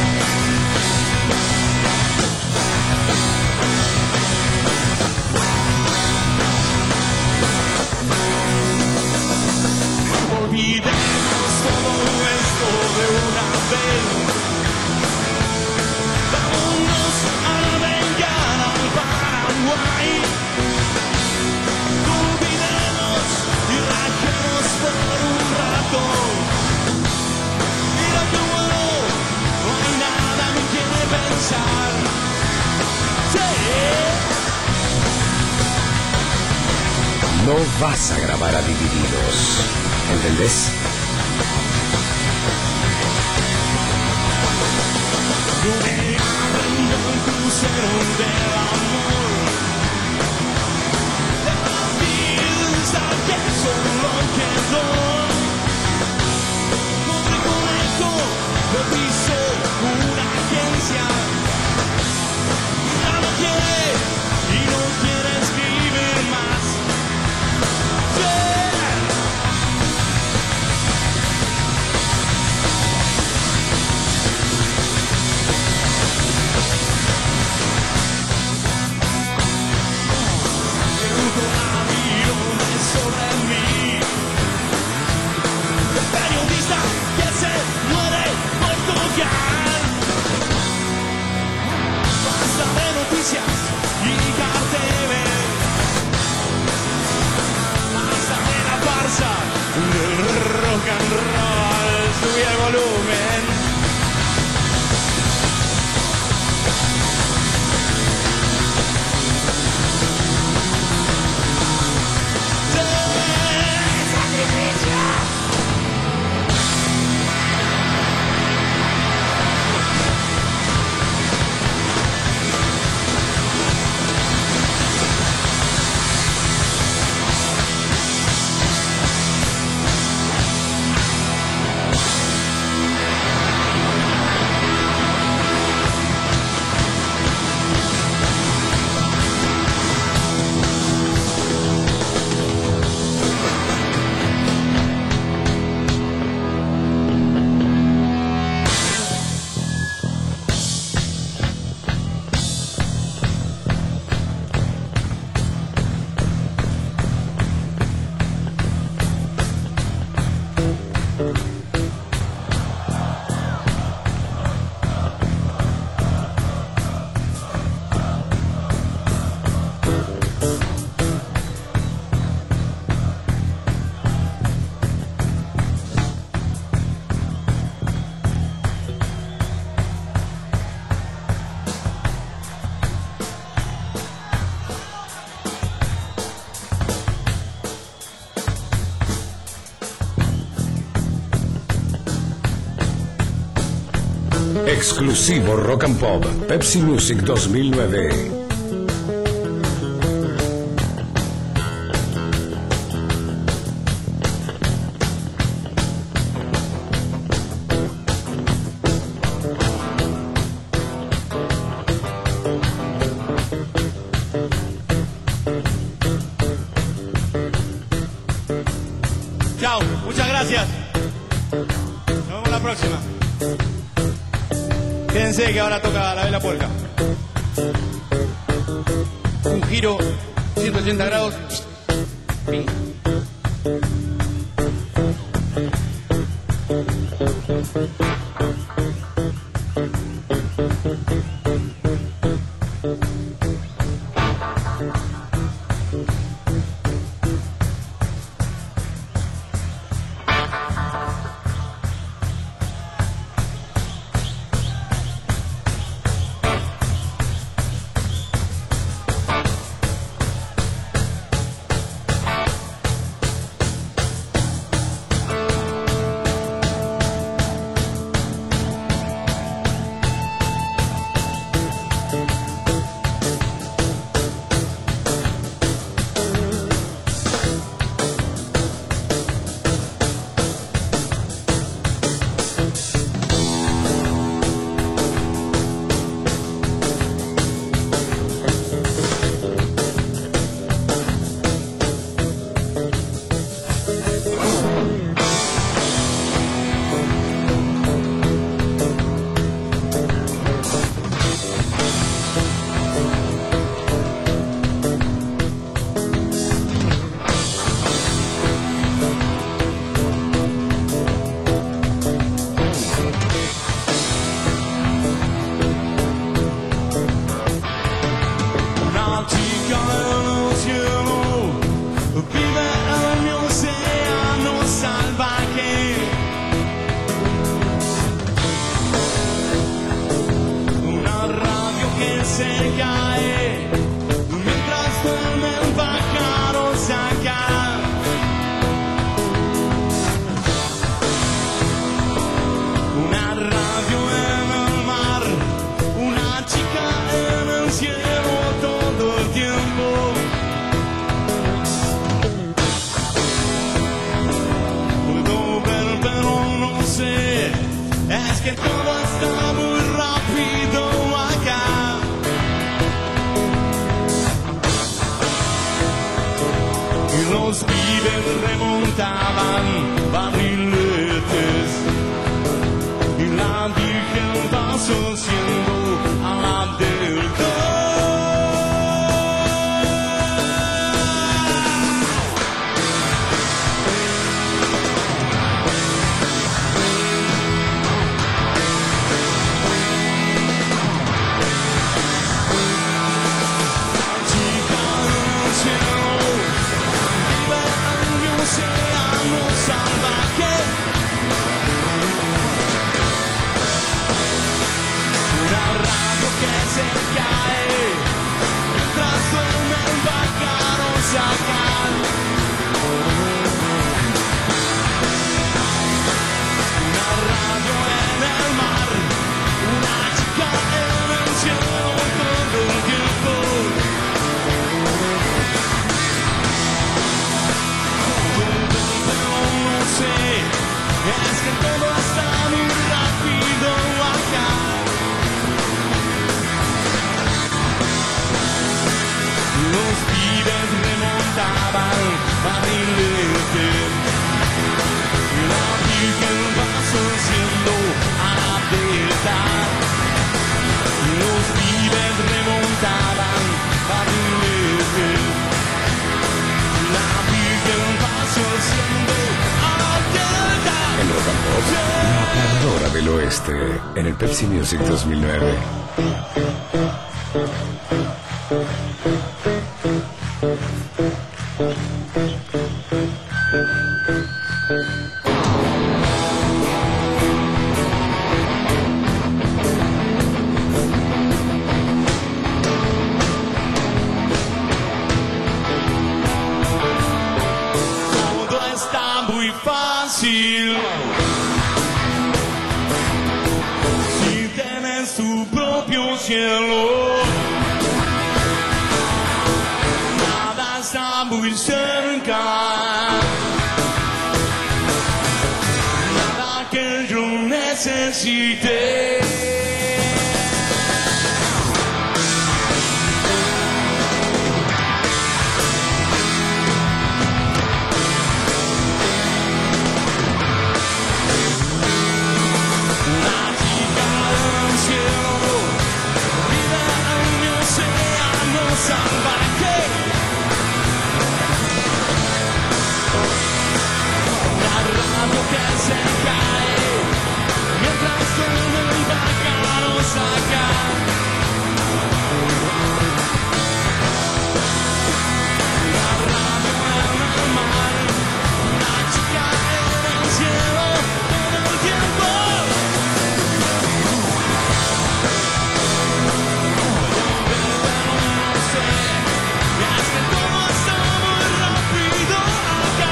Olvidemos todo esto de una vez. Vámonos a navegar al Paraguay. Olvidemos y rajemos por un rato. Mira que bueno, no hay nada en que pensar. Sí. No vas a grabar a Divididos, ¿entendés? Navegando el crucero del amor, de pensar que solo quedó conejo, lo piso una agencia. Ya no quiere y no quiere escribir más. Rock and roll, subí el volumen. Exclusivo Rock and Pop, Pepsi Music 2009. Chao, muchas gracias. Nos vemos la próxima. Quédense que ahora toca la vela polka. Un giro 180 grados. Fin. que se cae mientras duermen pájaros acá. Una radio en el mar, una chica en el cielo todo el tiempo. Puedo ver pero no sé, es que todo está muy rápido acá. Y los pibes remontaban barriletes y la Virgen pasó siendo a la delta. Chica del cielo, vive en mi océano salvaje. Una radio que se cae mientras duermen pájaros acá. Una radio en el mar, una chica en el cielo todo el tiempo. Pero no sé, es que todo está muy rápido acá. Los pibes remontaban barriletes y la Virgen pasó siendo a la delta. Los pibes remontaban barriletes y la Virgen pasó siendo a la delta. En Rock and Pop, la planadora del oeste, en el Pepsi Music 2009. Todo está muy fácil si tienes tu propio cielo. Nada está muy cerca, nada que yo necesite. Una chica del cielo vive en mi océano salvaje. Una radio que se cae mientras duermen pájaros acá. Una radio en el mar, una chica en el cielo todo el tiempo. Es que todo está muy rápido acá.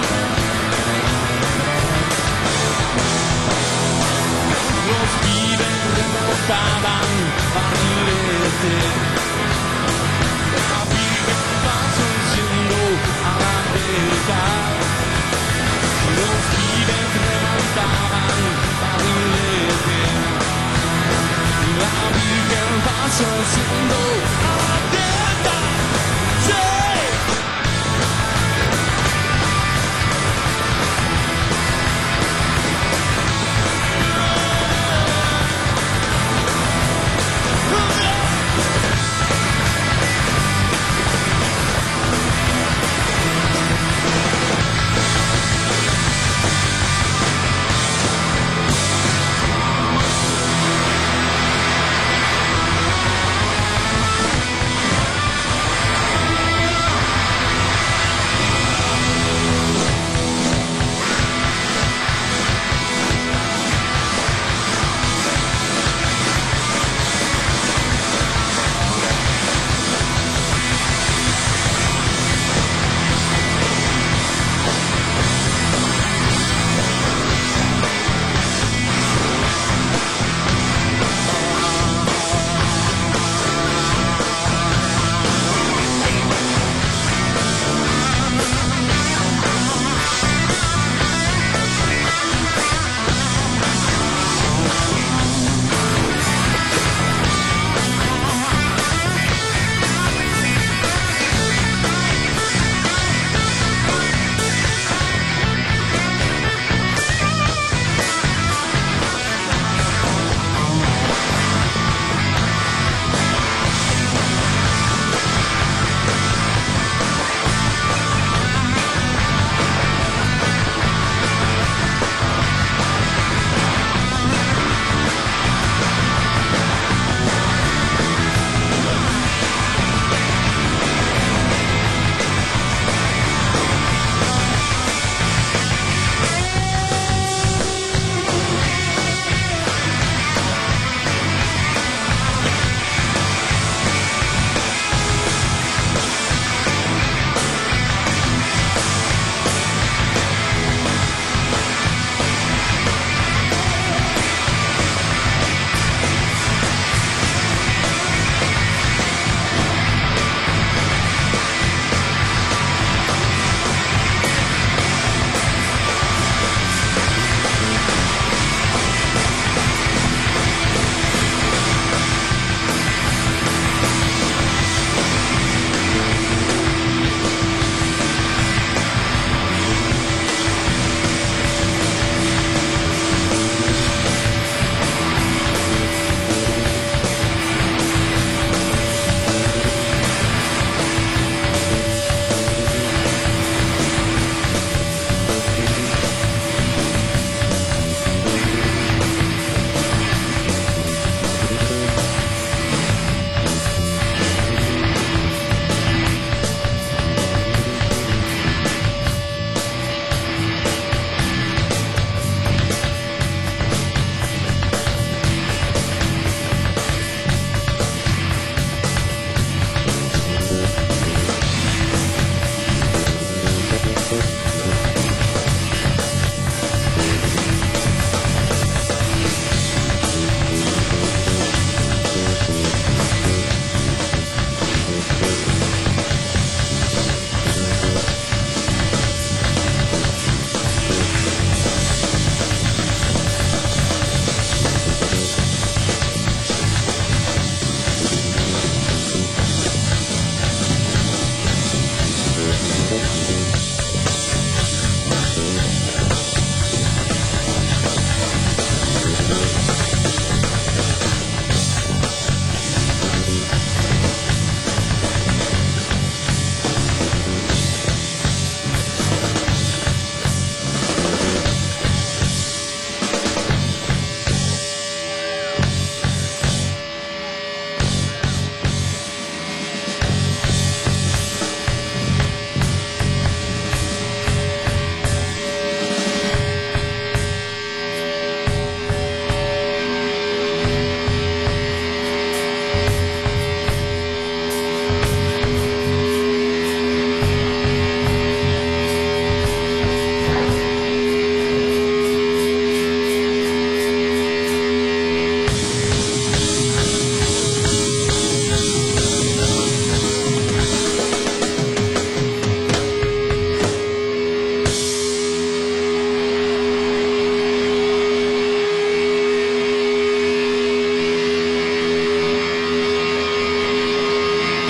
Los pibes remontaban barriletes, la Virgen pasó siendo a la delta. Los pibes remontaban barriletes, la Virgen pasó siendo a la delta. Sí.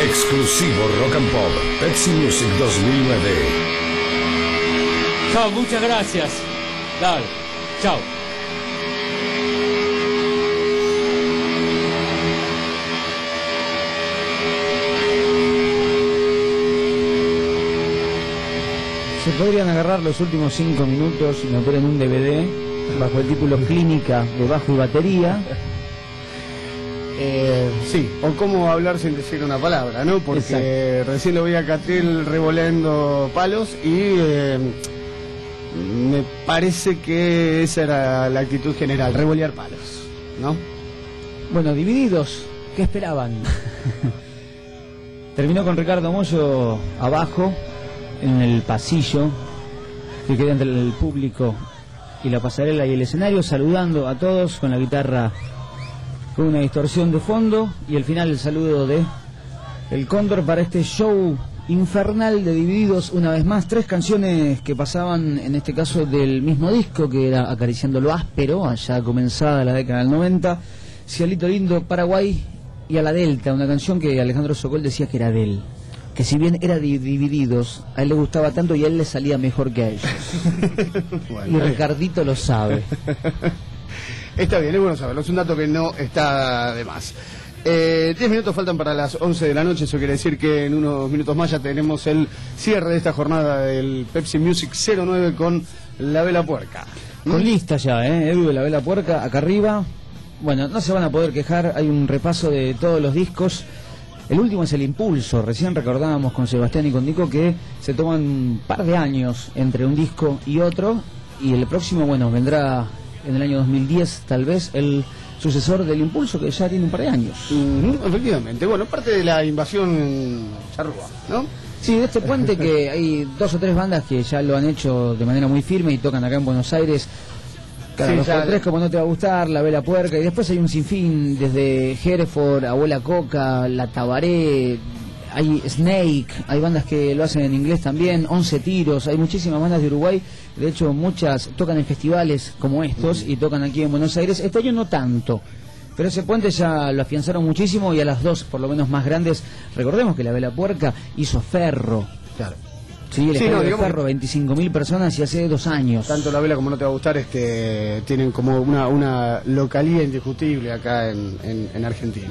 Exclusivo Rock and Pop, Pepsi Music 2009. Chao, muchas gracias. Dale, chao. Se podrían agarrar los últimos 5 minutos y meter en un DVD bajo el título Clínica de bajo y batería. Sí, o cómo hablar sin decir una palabra, ¿no? Porque recién lo vi a Catriel revoleando palos y me parece que esa era la actitud general, revolear palos, ¿no? Bueno, Divididos, ¿qué esperaban? Terminó con Ricardo Mollo abajo, en el pasillo que queda entre el público y la pasarela y el escenario, saludando a todos con la guitarra con una distorsión de fondo, y al final el saludo de El Cóndor para este show infernal de Divididos. Una vez más, 3 canciones que pasaban, en este caso del mismo disco, que era Acariciando lo Áspero, allá comenzada la década del 90, Cielito Lindo, Paraguay, y A la Delta, una canción que Alejandro Sokol decía que era de él, que si bien era de Divididos, a él le gustaba tanto y a él le salía mejor que a ellos. Bueno, y Ricardito lo sabe. Está bien, es bueno saberlo, es un dato que no está de más. 10 minutos faltan para las 11 de la noche, eso quiere decir que en unos minutos más ya tenemos el cierre de esta jornada del Pepsi Music 09 con La Vela Puerca. Con lista ya, Edu de La Vela Puerca, acá arriba. Bueno, no se van a poder quejar, hay un repaso de todos los discos. El último es El Impulso. Recién recordábamos con Sebastián y con Nico que se toman un par de años entre un disco y otro, y el próximo, bueno, vendrá en el año 2010 tal vez el sucesor del Impulso, que ya tiene un par de años. Efectivamente, bueno, parte de la invasión charrúa, ¿no? Sí, de este puente que hay 2 o 3 bandas que ya lo han hecho de manera muy firme y tocan acá en Buenos Aires. Cada 2 por 3, como No Te Va a Gustar, La Vela Puerca, y después hay un sinfín, desde Hereford, Abuela Coca, La Tabaré, hay Snake, hay bandas que lo hacen en inglés también, 11 Tiros, hay muchísimas bandas de Uruguay, de hecho muchas tocan en festivales como estos y tocan aquí en Buenos Aires. Este año no tanto, pero ese puente ya lo afianzaron muchísimo, y a las 2 por lo menos más grandes, recordemos que La Vela Puerca hizo Ferro. Claro. Sí, el estadio de Ferro, 25.000 personas, y hace 2 años. Tanto La Vela como No Te Va a Gustar tienen como una localía indiscutible acá en Argentina.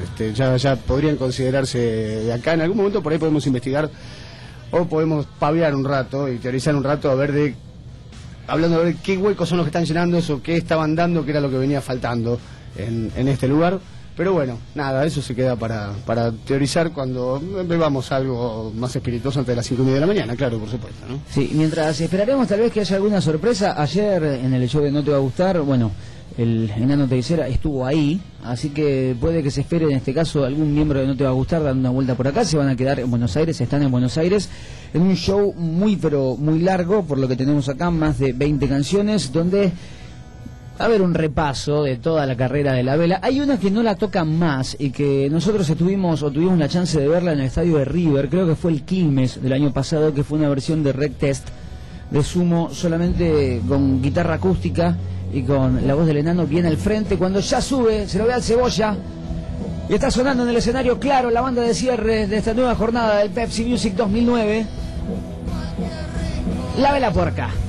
Ya podrían considerarse de acá. En algún momento por ahí podemos investigar o podemos paviar un rato y teorizar un rato hablando de ver qué huecos son los que están llenando eso, qué estaban dando, qué era lo que venía faltando en este lugar. Pero bueno, nada, eso se queda para teorizar cuando bebamos algo más espirituoso antes de las 5:30 de la mañana, claro, por supuesto, ¿no? Sí, mientras esperaremos tal vez que haya alguna sorpresa. Ayer en el show de No Te Va a Gustar, bueno, el enano Teixeira estuvo ahí, así que puede que se espere en este caso algún miembro de No Te Va a Gustar dando una vuelta por acá. Se van a quedar en Buenos Aires, están en Buenos Aires, en un show muy pero muy largo, por lo que tenemos acá, más de 20 canciones, donde va a haber un repaso de toda la carrera de La Vela. Hay una que no la tocan más y que nosotros tuvimos la chance de verla en el estadio de River, creo que fue el Quilmes del año pasado, que fue una versión de Red Test de Sumo, solamente con guitarra acústica y con la voz del enano bien al frente. Cuando ya sube, se lo ve al Cebolla y está sonando en el escenario, claro, la banda de cierre de esta nueva jornada del Pepsi Music 2009, La Vela Puerca.